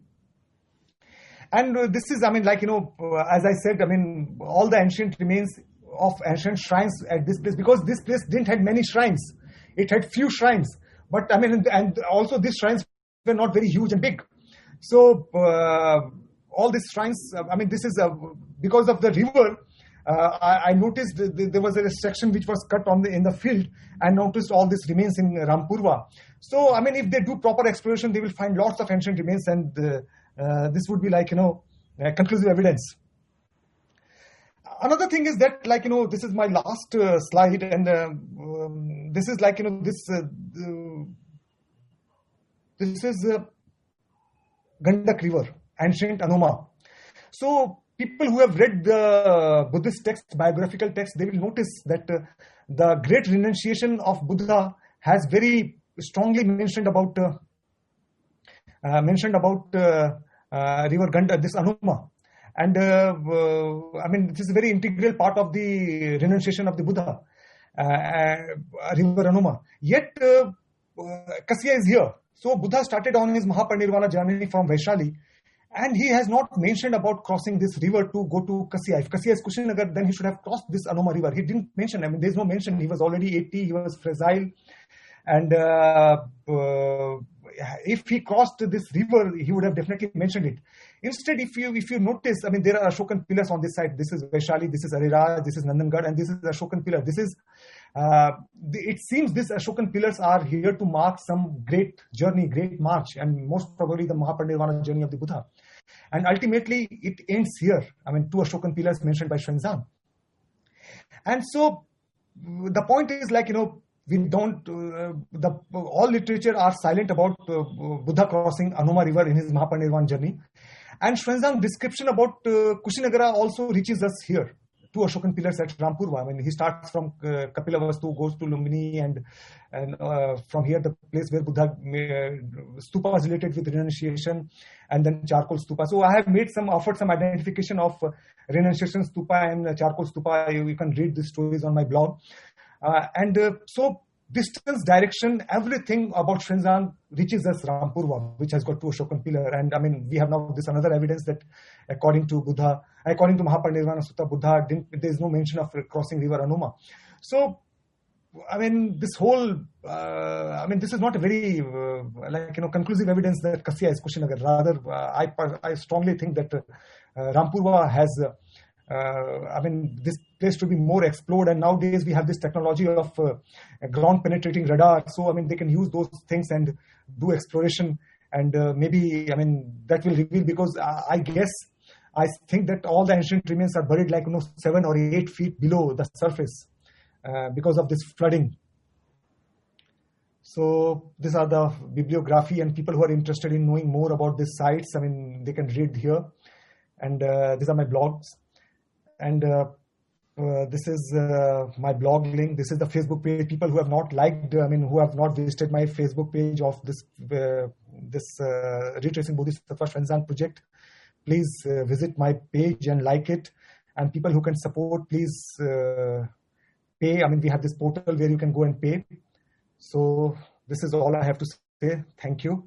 And uh, this is, I mean, like, you know, uh, as I said, I mean, all the ancient remains of ancient shrines at this place, because this place didn't have many shrines. It had few shrines, but I mean, and also these shrines were not very huge and big. So uh, all these shrines, I mean, this is a, because of the river. Uh, I, I noticed th- there was a section which was cut on the in the field, and noticed all this remains in Rampurva. So I mean, if they do proper exploration, they will find lots of ancient remains, and uh, uh, this would be like, you know, uh, conclusive evidence. Another thing is that, like, you know, this is my last uh, slide, and uh, um, this is like, you know, this uh, uh, this is uh, Gandak River, ancient Anuma. So people who have read the Buddhist text, biographical text, they will notice that uh, the great renunciation of Buddha has very strongly mentioned about uh, uh, mentioned about uh, uh, river Gandak, this Anuma. And uh, uh, I mean, this is a very integral part of the renunciation of the Buddha, uh, uh, river Anuma. Yet, uh, uh, Kasya is here. So Buddha started on his Mahaparinirvana journey from Vaishali, and he has not mentioned about crossing this river to go to Kasya. If Kasya is Kushinagar, then he should have crossed this Anuma river. He didn't mention. I mean, there's no mention. He was already eighty. He was fragile, and uh, uh, if he crossed this river, he would have definitely mentioned it. Instead, if you if you notice, I mean, there are Ashokan pillars on this side. This is Vaishali, this is Ariraj, this is Nandangarh, and this is Ashokan pillar. This is, uh, the, it seems these Ashokan pillars are here to mark some great journey, great march, and most probably the Mahaparinirvana journey of the Buddha. And ultimately, it ends here. I mean, two Ashokan pillars mentioned by Xuanzang. And so, the point is, like, you know, we don't, uh, the all literature are silent about uh, Buddha crossing Anuma river in his Mahaparinirvana journey. And Xuanzang's description about uh, Kushinagara also reaches us here. Two Ashokan pillars at Rampurva. I mean, he starts from uh, Kapilavastu, goes to Lumbini, and and uh, from here the place where Buddha uh, stupa is related with renunciation, and then charcoal stupa. So I have made some, offered some identification of uh, renunciation stupa and uh, charcoal stupa. You, you can read these stories on my blog. Uh, and uh, so distance, direction, everything about Xuanzang reaches us Rampurva, which has got two Ashokan pillar. And I mean, we have now this another evidence that according to Buddha, according to Mahaparinirvana Sutta, Buddha didn't, there is no mention of crossing river Anuma. So I mean, this whole, uh, I mean, this is not a very, uh, like, you know, conclusive evidence that Kasya is Kushinagar. Rather, uh, I I strongly think that uh, Rampurwa has, uh, uh, I mean, this place to be more explored. And nowadays we have this technology of uh, ground penetrating radar. So, I mean, they can use those things and do exploration. And uh, maybe, I mean, that will reveal, because I, I guess, I think that all the ancient remains are buried like, you know, seven or eight feet below the surface. Uh, because of this flooding. So these are the bibliography, and people who are interested in knowing more about these sites, I mean, they can read here. And uh, these are my blogs. And uh, uh, this is uh, my blog link. This is the Facebook page. People who have not liked, I mean, who have not visited my Facebook page of this uh, this uh, Retracing Bodhisattva Xuanzang project, please uh, visit my page and like it. And people who can support, please uh, pay. I mean, we have this portal where you can go and pay. So this is all I have to say. Thank you.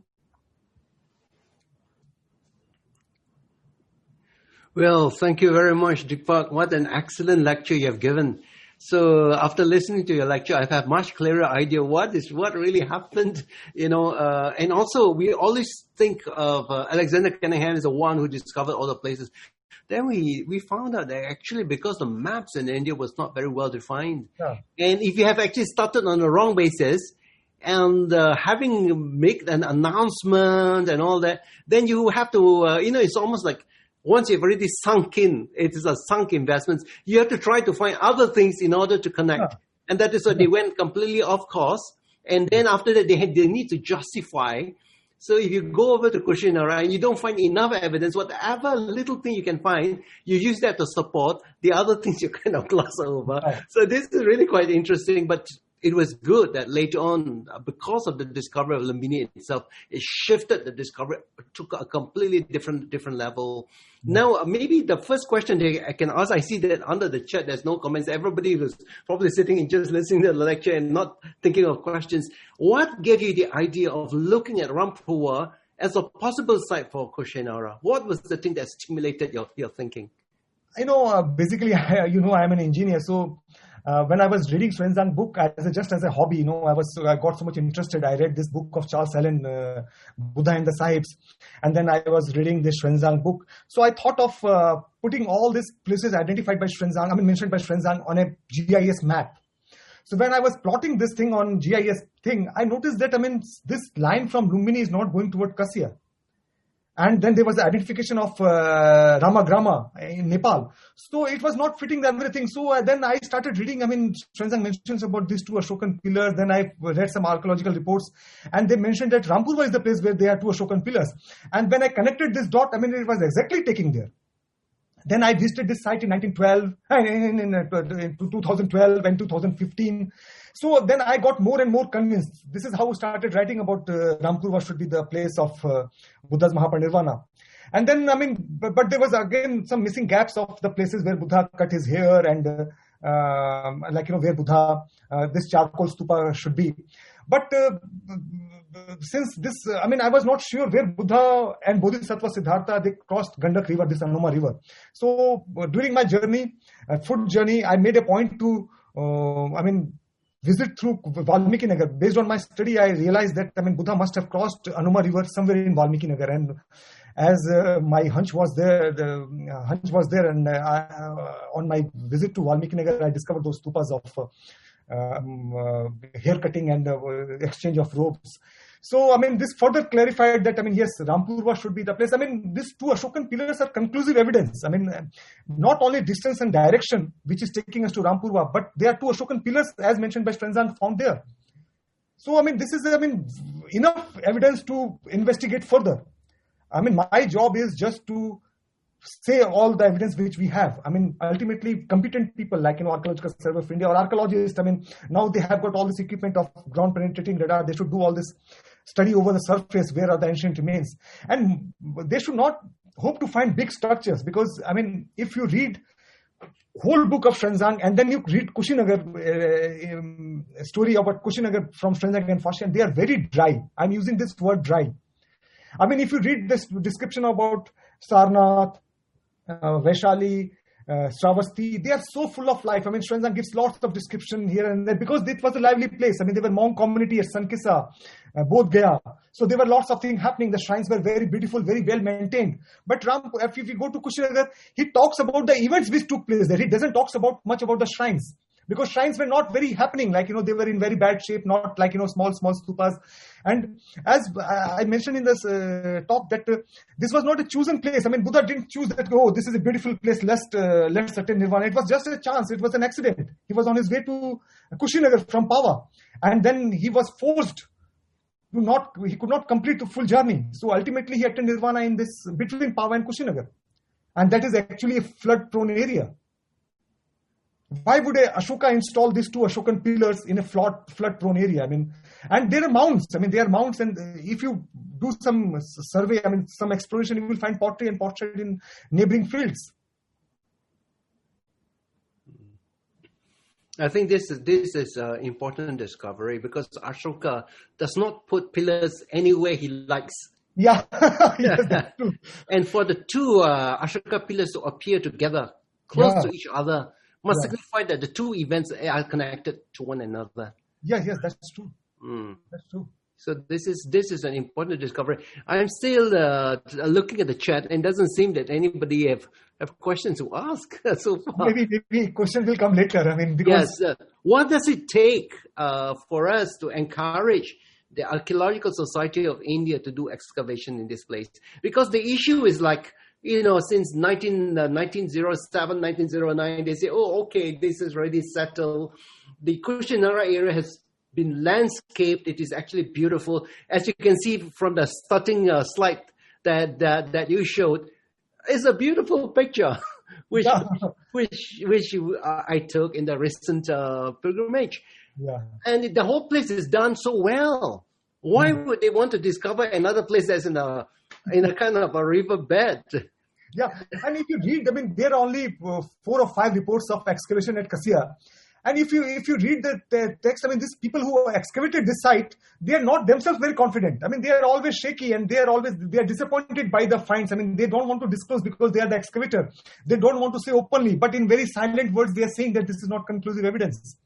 Well, thank you very much, Deepak. What an excellent lecture you have given. So after listening to your lecture, I've had much clearer idea what is what really happened, you know. Uh, and also, we always think of uh, Alexander Cunningham as the one who discovered all the places. Then we, we found out that actually because the maps in India was not very well defined. Yeah. And if you have actually started on the wrong basis and uh, having make an announcement and all that, then you have to, uh, you know, it's almost like once you've already sunk in, it is a sunk investment, you have to try to find other things in order to connect. Yeah. And that is why they went completely off course. And then after that, they had, they need to justify. So if you go over to Kushinagara and you don't find enough evidence, whatever little thing you can find, you use that to support the other things you kind of gloss over. Right. So this is really quite interesting, but it was good that later on, because of the discovery of Lumbini itself, it shifted the discovery to a completely different different level. Mm-hmm. Now, maybe the first question I can ask, I see that under the chat, there's no comments. Everybody was probably sitting and just listening to the lecture and not thinking of questions. What gave you the idea of looking at Rampurwa as a possible site for Kushinagara? What was the thing that stimulated your, your thinking? You know, uh, basically, I, you know, I'm an engineer, so Uh, when I was reading Xuanzang book, as a, just as a hobby, you know, I was I got so much interested. I read this book of Charles Allen, uh, Buddha and the Sahibs, and then I was reading this Xuanzang book. So I thought of uh, putting all these places identified by Xuanzang, I mean mentioned by Xuanzang, on a G I S map. So when I was plotting this thing on G I S thing, I noticed that, I mean, this line from Lumbini is not going toward Kasya. And then there was the identification of uh, Ramagrama in Nepal. So it was not fitting everything. So uh, then I started reading, I mean, Xuanzang mentions about these two Ashokan pillars. Then I read some archaeological reports. And they mentioned that Rampurwa is the place where there are two Ashokan pillars. And when I connected this dot, I mean, it was exactly taking there. Then I visited this site in nineteen twelve, in, in, in twenty twelve and two thousand fifteen. So then I got more and more convinced. This is how I started writing about uh, Rampurwa should be the place of uh, Buddha's Mahaparinirvana. And then, I mean, but, but there was again some missing gaps of the places where Buddha cut his hair and uh, um, like, you know, where Buddha, uh, this charcoal stupa should be. But uh, since this, uh, I mean, I was not sure where Buddha and Bodhisattva Siddhartha, they crossed Gandak river, this Anuma river. So uh, during my journey, uh, foot journey, I made a point to, uh, I mean, visit through Valmiki Nagar. Based on my study, I realized that, I mean, Buddha must have crossed Anuma river somewhere in Valmiki Nagar. And as uh, my hunch was there, the uh, hunch was there, and uh, uh, on my visit to Valmiki Nagar, I discovered those stupas of uh, um, uh, hair cutting and uh, exchange of robes. So, I mean, this further clarified that, I mean, yes, Rampurwa should be the place. I mean, these two Ashokan pillars are conclusive evidence. I mean, not only distance and direction, which is taking us to Rampurwa, but there are two Ashokan pillars, as mentioned by Xuanzang, found there. So, I mean, this is, I mean, enough evidence to investigate further. I mean, my job is just to say all the evidence which we have. I mean, ultimately, competent people like, you know, Archaeological Survey of India or archaeologists, I mean, now they have got all this equipment of ground penetrating radar. They should do all this study over the surface, where are the ancient remains. And they should not hope to find big structures, because, I mean, if you read whole book of Xuanzang and then you read Kushinagar, uh, um, story about Kushinagar from Xuanzang and Fashion, they are very dry. I'm using this word dry. I mean, if you read this description about Sarnath, uh, Vaishali, uh, Shravasti, they are so full of life. I mean, Xuanzang gives lots of description here and there because it was a lively place. I mean, there were Hmong community at Sankisa, uh, Bodh Gaya. So there were lots of things happening. The shrines were very beautiful, very well maintained. But Ram, if you go to Kushinagar, he talks about the events which took place there. He doesn't talk about much about the shrines. Because shrines were not very happening, like, you know, they were in very bad shape, not like, you know, small, small stupas. And as I mentioned in this uh, talk that uh, this was not a chosen place. I mean, Buddha didn't choose that, oh, this is a beautiful place, let's, uh, let's attain Nirvana. It was just a chance. It was an accident. He was on his way to Kushinagar from Pava. And then he was forced to not, he could not complete the full journey. So ultimately he attained Nirvana in this, between Pava and Kushinagar. And that is actually a flood-prone area. Why would a Ashoka install these two Ashokan pillars in a flood flood prone area? I mean, and there are mounds. I mean, there are mounds, and if you do some survey, I mean, some exploration, you will find pottery and pottery in neighboring fields. I think this is this is an important discovery because Ashoka does not put pillars anywhere he likes. Yeah, yes, that's true. And for the two uh, Ashoka pillars to appear together, close yeah. to each other, must yeah. signify that the two events are connected to one another. Yeah, yes, that's true. Mm. That's true. So this is this is an important discovery. I'm still uh, looking at the chat, and it doesn't seem that anybody have, have questions to ask so far. Maybe maybe questions will come later. I mean, because yes, uh, what does it take uh, for us to encourage the Archaeological Society of India to do excavation in this place? Because the issue is like, you know, since nineteen, uh, nineteen oh seven, nineteen oh nine, they say, oh, okay, this is already settled. The Kushinara area has been landscaped. It is actually beautiful. As you can see from the starting uh, slide that, that that you showed, it's a beautiful picture, which yeah. which which uh, I took in the recent uh, pilgrimage. Yeah. And the whole place is done so well. Why mm. would they want to discover another place that's in a in a kind of a riverbed? Yeah, and if you read, I mean, there are only uh, four or five reports of excavation at Kasia. And if you if you read the, the text, I mean, these people who excavated this site, they are not themselves very confident. I mean, they are always shaky and they are always, they are disappointed by the finds. I mean, they don't want to disclose because they are the excavator. They don't want to say openly, but in very silent words, they are saying that this is not conclusive evidence.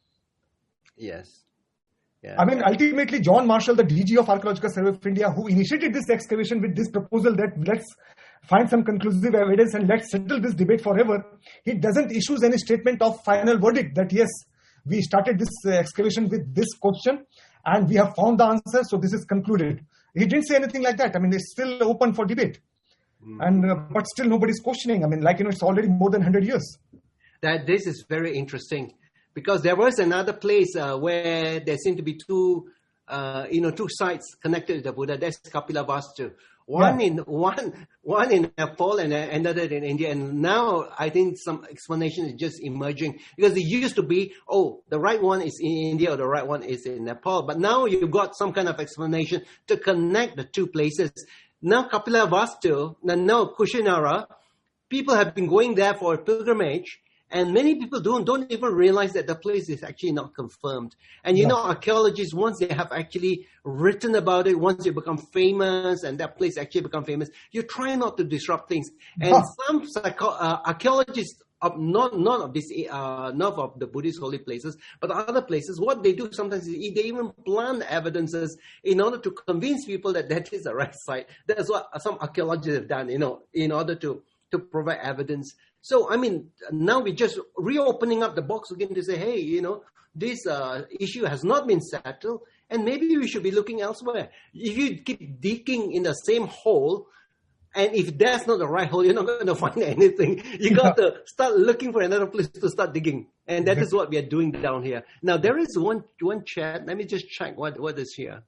Yes. Yeah. I mean, ultimately, John Marshall, the D G of Archaeological Survey of India, who initiated this excavation with this proposal that let's find some conclusive evidence and let's settle this debate forever, he doesn't issue any statement of final verdict that yes, we started this uh, excavation with this question and we have found the answer, so this is concluded. He didn't say anything like that. I mean, it's still open for debate. Mm. And uh, but still nobody's questioning. I mean, like, you know, it's already more than one hundred years. That this is very interesting. Because there was another place uh, where there seemed to be two, uh, you know, two sites connected to the Buddha. That's Kapilavastu. One yeah. in one, one in Nepal and another in India. And now I think some explanation is just emerging because it used to be, oh, the right one is in India or the right one is in Nepal. But now you've got some kind of explanation to connect the two places. Now Kapilavastu, now Kushinara, people have been going there for a pilgrimage. And many people don't, don't even realize that the place is actually not confirmed. And you yeah. know, archaeologists, once they have actually written about it, once they become famous and that place actually become famous, you try not to disrupt things. And huh. some psycho- uh, archaeologists, of not, not of this, uh, not of the Buddhist holy places, but other places, what they do sometimes is they even plant evidences in order to convince people that that is the right site. That's what some archaeologists have done, you know, in order to, to provide evidence. So, I mean, now we're just reopening up the box again to say, hey, you know, this uh, issue has not been settled, and maybe we should be looking elsewhere. If you keep digging in the same hole, and if that's not the right hole, you're not going to find anything. You got yeah. to start looking for another place to start digging. And that is what we are doing down here. Now, there is one one chat. Let me just check what, what is here.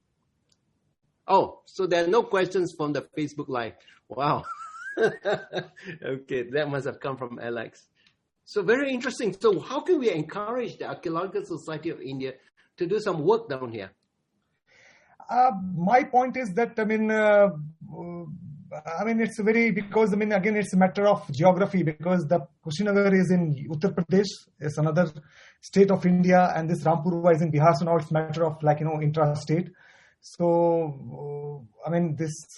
Oh, so there are no questions from the Facebook Live. Wow. Okay, that must have come from Alex. So very interesting. So how can we encourage the Archaeological Society of India to do some work down here? Uh, my point is that, I mean, uh, I mean, it's very, because, I mean, again, it's a matter of geography, because the Kushinagar is in Uttar Pradesh, it's another state of India, and this Rampurwa is in Bihar, so now it's a matter of, like, you know, intra-state. So, uh, I mean, this...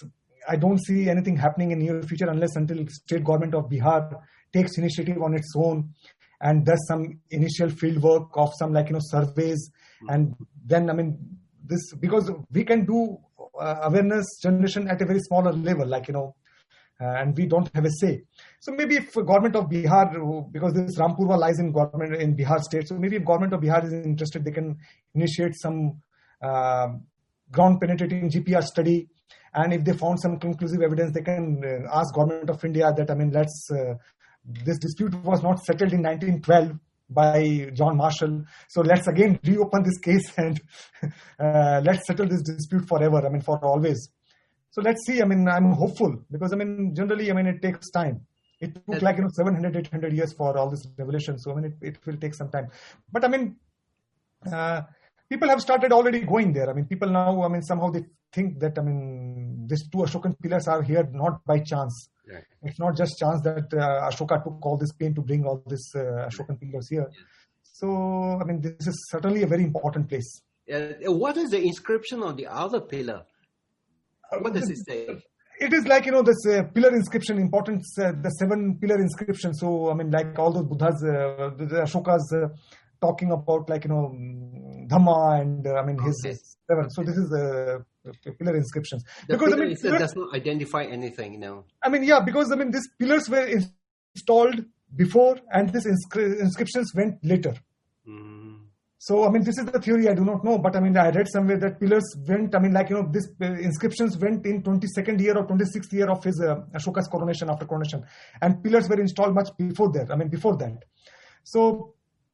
I don't see anything happening in near future unless until state government of Bihar takes initiative on its own and does some initial field work of some like, you know, surveys. Mm-hmm. And then, I mean, this, because we can do uh, awareness generation at a very smaller level, like, you know, uh, and we don't have a say. So maybe if government of Bihar, because this Rampurwa lies in government in Bihar state, so maybe if government of Bihar is interested, they can initiate some uh, ground penetrating G P R study. And if they found some conclusive evidence, they can uh, ask government of India that, I mean, let's, uh, this dispute was not settled in nineteen twelve by John Marshall. So let's again reopen this case and uh, let's settle this dispute forever, I mean, for always. So let's see, I mean, I'm hopeful because, I mean, generally, I mean, it takes time. It took like, you know, seven hundred, eight hundred years for all this revelation. So, I mean, it, it will take some time. But, I mean, uh, people have started already going there. I mean, people now, I mean, somehow they think that, I mean, these two Ashokan pillars are here not by chance. Right. It's not just chance that uh, Ashoka took all this pain to bring all these uh, Ashokan pillars here. Yeah. So, I mean, this is certainly a very important place. Uh, what is the inscription on the other pillar? What does it say? It is like, you know, this uh, pillar inscription, importance, uh, the seven pillar inscription. So, I mean, like all those Buddhas, uh, the, the Ashokas uh, talking about, like, you know, Dhamma and, uh, I mean, his okay. seven. So, this is the uh, pillar inscriptions. The because, I mean, pillar does not identify anything, you know. I mean, yeah, because, I mean, these pillars were installed before and these inscri- inscriptions went later. Mm. So, I mean, this is the theory, I do not know, but I mean, I read somewhere that pillars went, I mean, like, you know, this uh, inscriptions went in twenty-second year or twenty-sixth year of his uh, Ashoka's coronation, after coronation. And pillars were installed much before that, I mean, before that. So,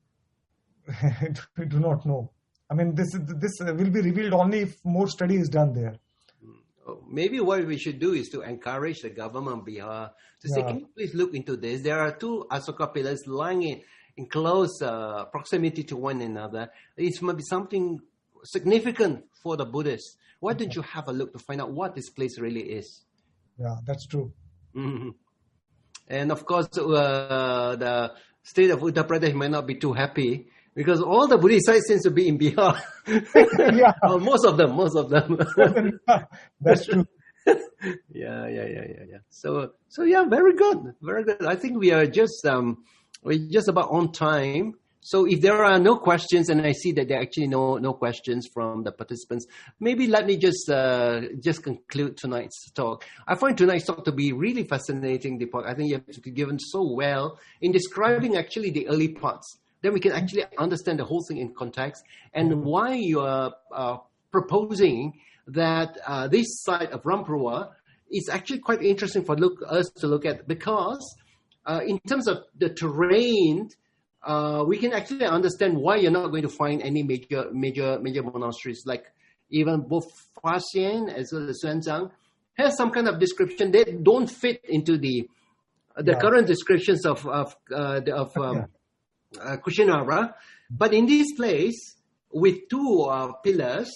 I do not know. I mean, this this will be revealed only if more study is done there. Maybe what we should do is to encourage the government of Bihar to yeah. say, can you please look into this? There are two Ashoka pillars lying in in close uh, proximity to one another. It might be something significant for the Buddhists. Why don't you have a look to find out what this place really is? Yeah, that's true. Mm-hmm. And of course, uh, the state of Uttar Pradesh might not be too happy because all the Buddhist sites seems to be in Bihar. yeah. Well, most of them, most of them. That's true. yeah, yeah, yeah, yeah, yeah. So, so yeah, very good, very good. I think we are just um, we're just about on time. So if there are no questions, and I see that there are actually no no questions from the participants, maybe let me just uh, just conclude tonight's talk. I find tonight's talk to be really fascinating, Deepak. I think you have given so well in describing actually the early parts. Then we can actually understand the whole thing in context and why you are uh, proposing that uh, this site of Rampurwa is actually quite interesting for look, us to look at because uh, in terms of the terrain, uh, we can actually understand why you're not going to find any major major major monasteries like even both Faxian as well as Xuanzang has some kind of description. They don't fit into the the yeah. current descriptions of of uh, the, of um, yeah. Uh, Kushinara, but in this place with two uh, pillars,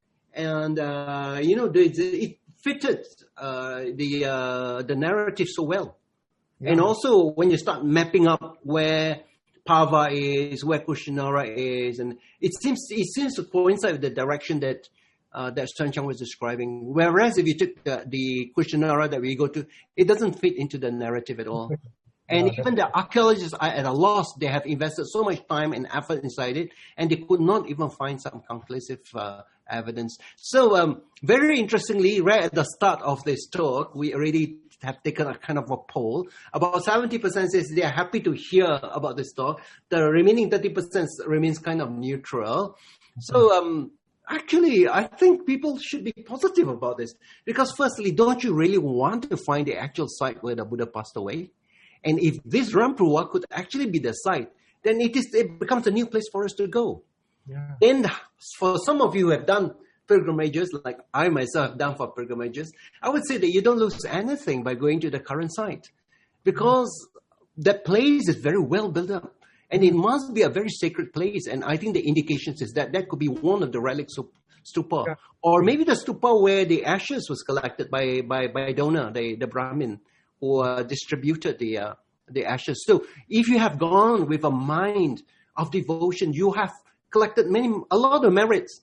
and uh, you know the, the, it fitted uh, the uh, the narrative so well, yeah. And also when you start mapping up where Pava is, where Kushinara is, and it seems it seems to coincide with the direction that uh, that Xuanzang was describing. Whereas if you took the, the Kushinara that we go to, it doesn't fit into the narrative at all. And uh, even the archaeologists are at a loss. They have invested so much time and effort inside it, and they could not even find some conclusive uh, evidence. So, um, very interestingly, right at the start of this talk, we already have taken a kind of a poll. About seventy percent says they are happy to hear about this talk. The remaining thirty percent remains kind of neutral. So, um, actually, I think people should be positive about this. Because firstly, don't you really want to find the actual site where the Buddha passed away? And if this Rampurwa could actually be the site, then it is it becomes a new place for us to go. Yeah. And for some of you who have done pilgrimages, like I myself have done for pilgrimages, I would say that you don't lose anything by going to the current site. Because mm-hmm. that place is very well built up. And it must be a very sacred place. And I think the indications is that that could be one of the relics of stupa. Yeah. Or maybe the stupa where the ashes was collected by, by, by Dona, the, the Brahmin, who uh, distributed the uh, the ashes. So if you have gone with a mind of devotion, you have collected many a lot of merits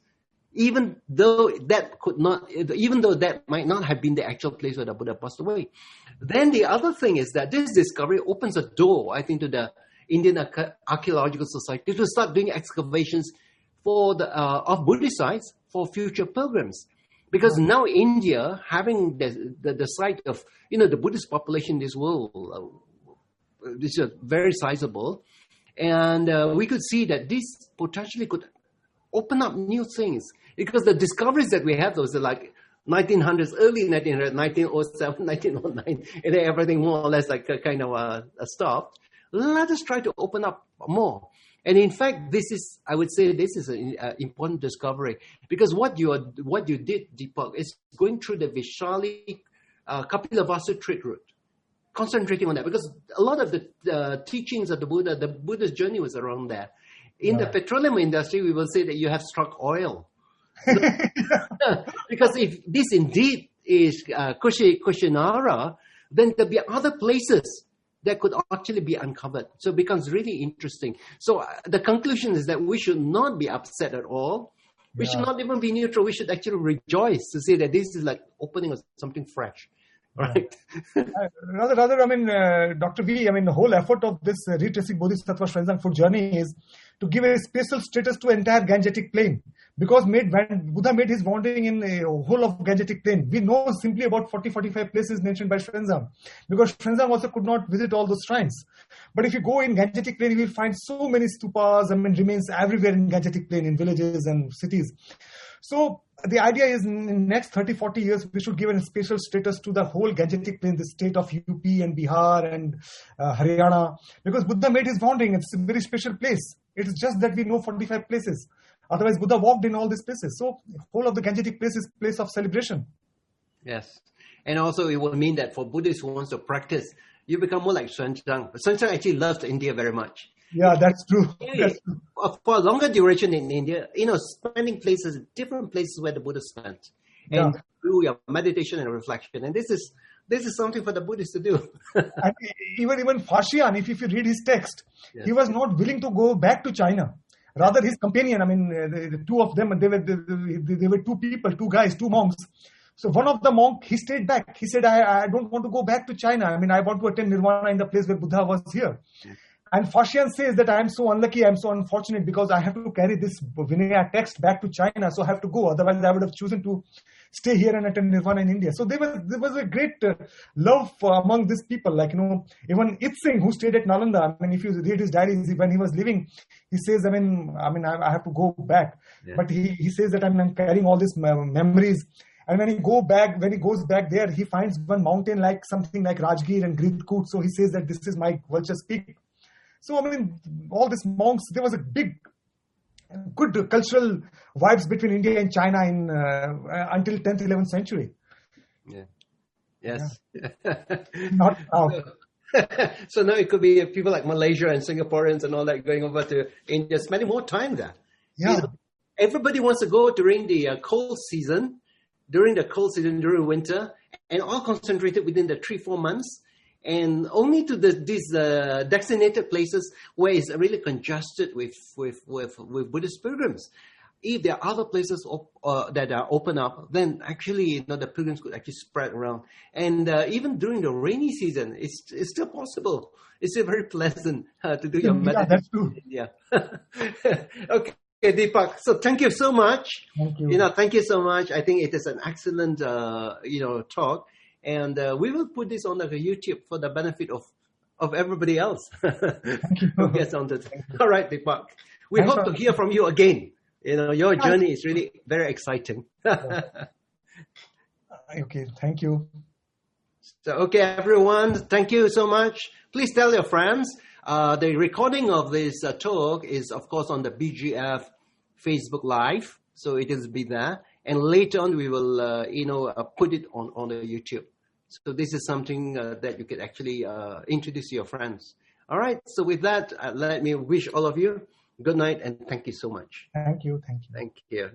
even though that could not, even though that might not have been the actual place where the Buddha passed away. Then the other thing is that this discovery opens a door, I think, to the Indian Archaeological Society to start doing excavations for the uh, of Buddhist sites for future pilgrims. Because mm-hmm. now India, having the, the, the site of, you know, the Buddhist population in this world, uh, this is very sizable. And uh, we could see that this potentially could open up new things. Because the discoveries that we have, those are like nineteen hundreds, early nineteen hundreds, nineteen oh seven, nineteen oh nine, and then everything more or less like a kind of uh, stopped. Let us try to open up more. And in fact, this is, I would say, this is an uh, important discovery, because what you are, what you did, Deepak, is going through the Vaishali uh, Kapilavastu trade route, concentrating on that, because a lot of the uh, teachings of the Buddha, the Buddha's journey was around that. In yeah. the petroleum industry, we will say that you have struck oil. Because if this indeed is uh, Kushi, Kushinara, then there'll be other places that could actually be uncovered. So it becomes really interesting. So uh, the conclusion is that we should not be upset at all. We yeah. should not even be neutral. We should actually rejoice to say that this is like opening of something fresh. Right. uh, rather, rather, I mean, uh, Doctor V, I mean, the whole effort of this uh, retracing Bodhisattva Shenzhen foot journey is to give a special status to entire Gangetic Plain. Because made, when Buddha made his wandering in a whole of Gangetic Plain, we know simply about forty to forty-five places mentioned by Shenzhen. Because Shenzhen also could not visit all those shrines. But if you go in Gangetic Plain, you will find so many stupas, I mean, remains everywhere in Gangetic Plain, in villages and cities. So the idea is in the next thirty to forty years, we should give a special status to the whole Gangetic Plain, the state of U P and Bihar and uh, Haryana. Because Buddha made his wandering. It's a very special place. It is just that we know forty-five places. Otherwise, Buddha walked in all these places. So the whole of the Gangetic place is place of celebration. Yes. And also it will mean that for Buddhists who wants to practice, you become more like Xuanzang. Xuanzang actually loves India very much. Yeah, that's true. That's true. For a longer duration in India, you know, spending places, different places where the Buddha spent. And yeah. through your meditation and reflection. And this is this is something for the Buddhists to do. And even, even Fashian, if, if you read his text, yes. he was not willing to go back to China. Rather, his companion, I mean, uh, the, the two of them, they were, they, they were two people, two guys, two monks. So one of the monk, he stayed back. He said, I, I don't want to go back to China. I mean, I want to attain Nirvana in the place where Buddha was here. Yes. And Fashian says that I am so unlucky, I am so unfortunate because I have to carry this Vinaya text back to China, so I have to go. Otherwise, I would have chosen to stay here and attend Nirvana in India. So there was there was a great uh, love uh, among these people. Like, you know, even It Singh, who stayed at Nalanda, I mean, if you read his diaries, when he was living, he says, I mean, I mean, I, I have to go back. Yeah. But he, he says that I'm carrying all these memories. And when he go back, when he goes back there, he finds one mountain like something like Rajgir and Gridkut. So he says that this is my Vulture's Peak. So, I mean, all these monks, there was a big, good cultural vibes between India and China in uh, until tenth, eleventh century. Yeah. Yes. Yeah. Not now. So now it could be people like Malaysia and Singaporeans and all that going over to India, spending more time there. Yeah. You know, everybody wants to go during the uh, cold season, during the cold season, during winter, and all concentrated within the three, four months. And only to the, these uh, designated places where it's really congested with, with, with, with Buddhist pilgrims. If there are other places op- uh, that are open up, then actually, you know, the pilgrims could actually spread around. And uh, even during the rainy season, it's, it's still possible. It's still very pleasant uh, to do your yeah, meditation. That's true. Yeah. Okay, Deepak. So thank you so much. Thank you. You know, thank you so much. I think it is an excellent, uh, you know, talk. And uh, we will put this on like a YouTube for the benefit of, of everybody else who gets on it. All right, Deepak. We Thanks hope to hear from you again. You know, your journey is really very exciting. Okay, thank you. So, okay, everyone, thank you so much. Please tell your friends. Uh, the recording of this uh, talk is, of course, on the B G F Facebook Live. So it will be there. And later on, we will, uh, you know, uh, put it on, on the YouTube. So this is something uh, that you could actually uh, introduce to your friends. All right. So with that, uh, let me wish all of you good night and thank you so much. Thank you. Thank you. Thank you.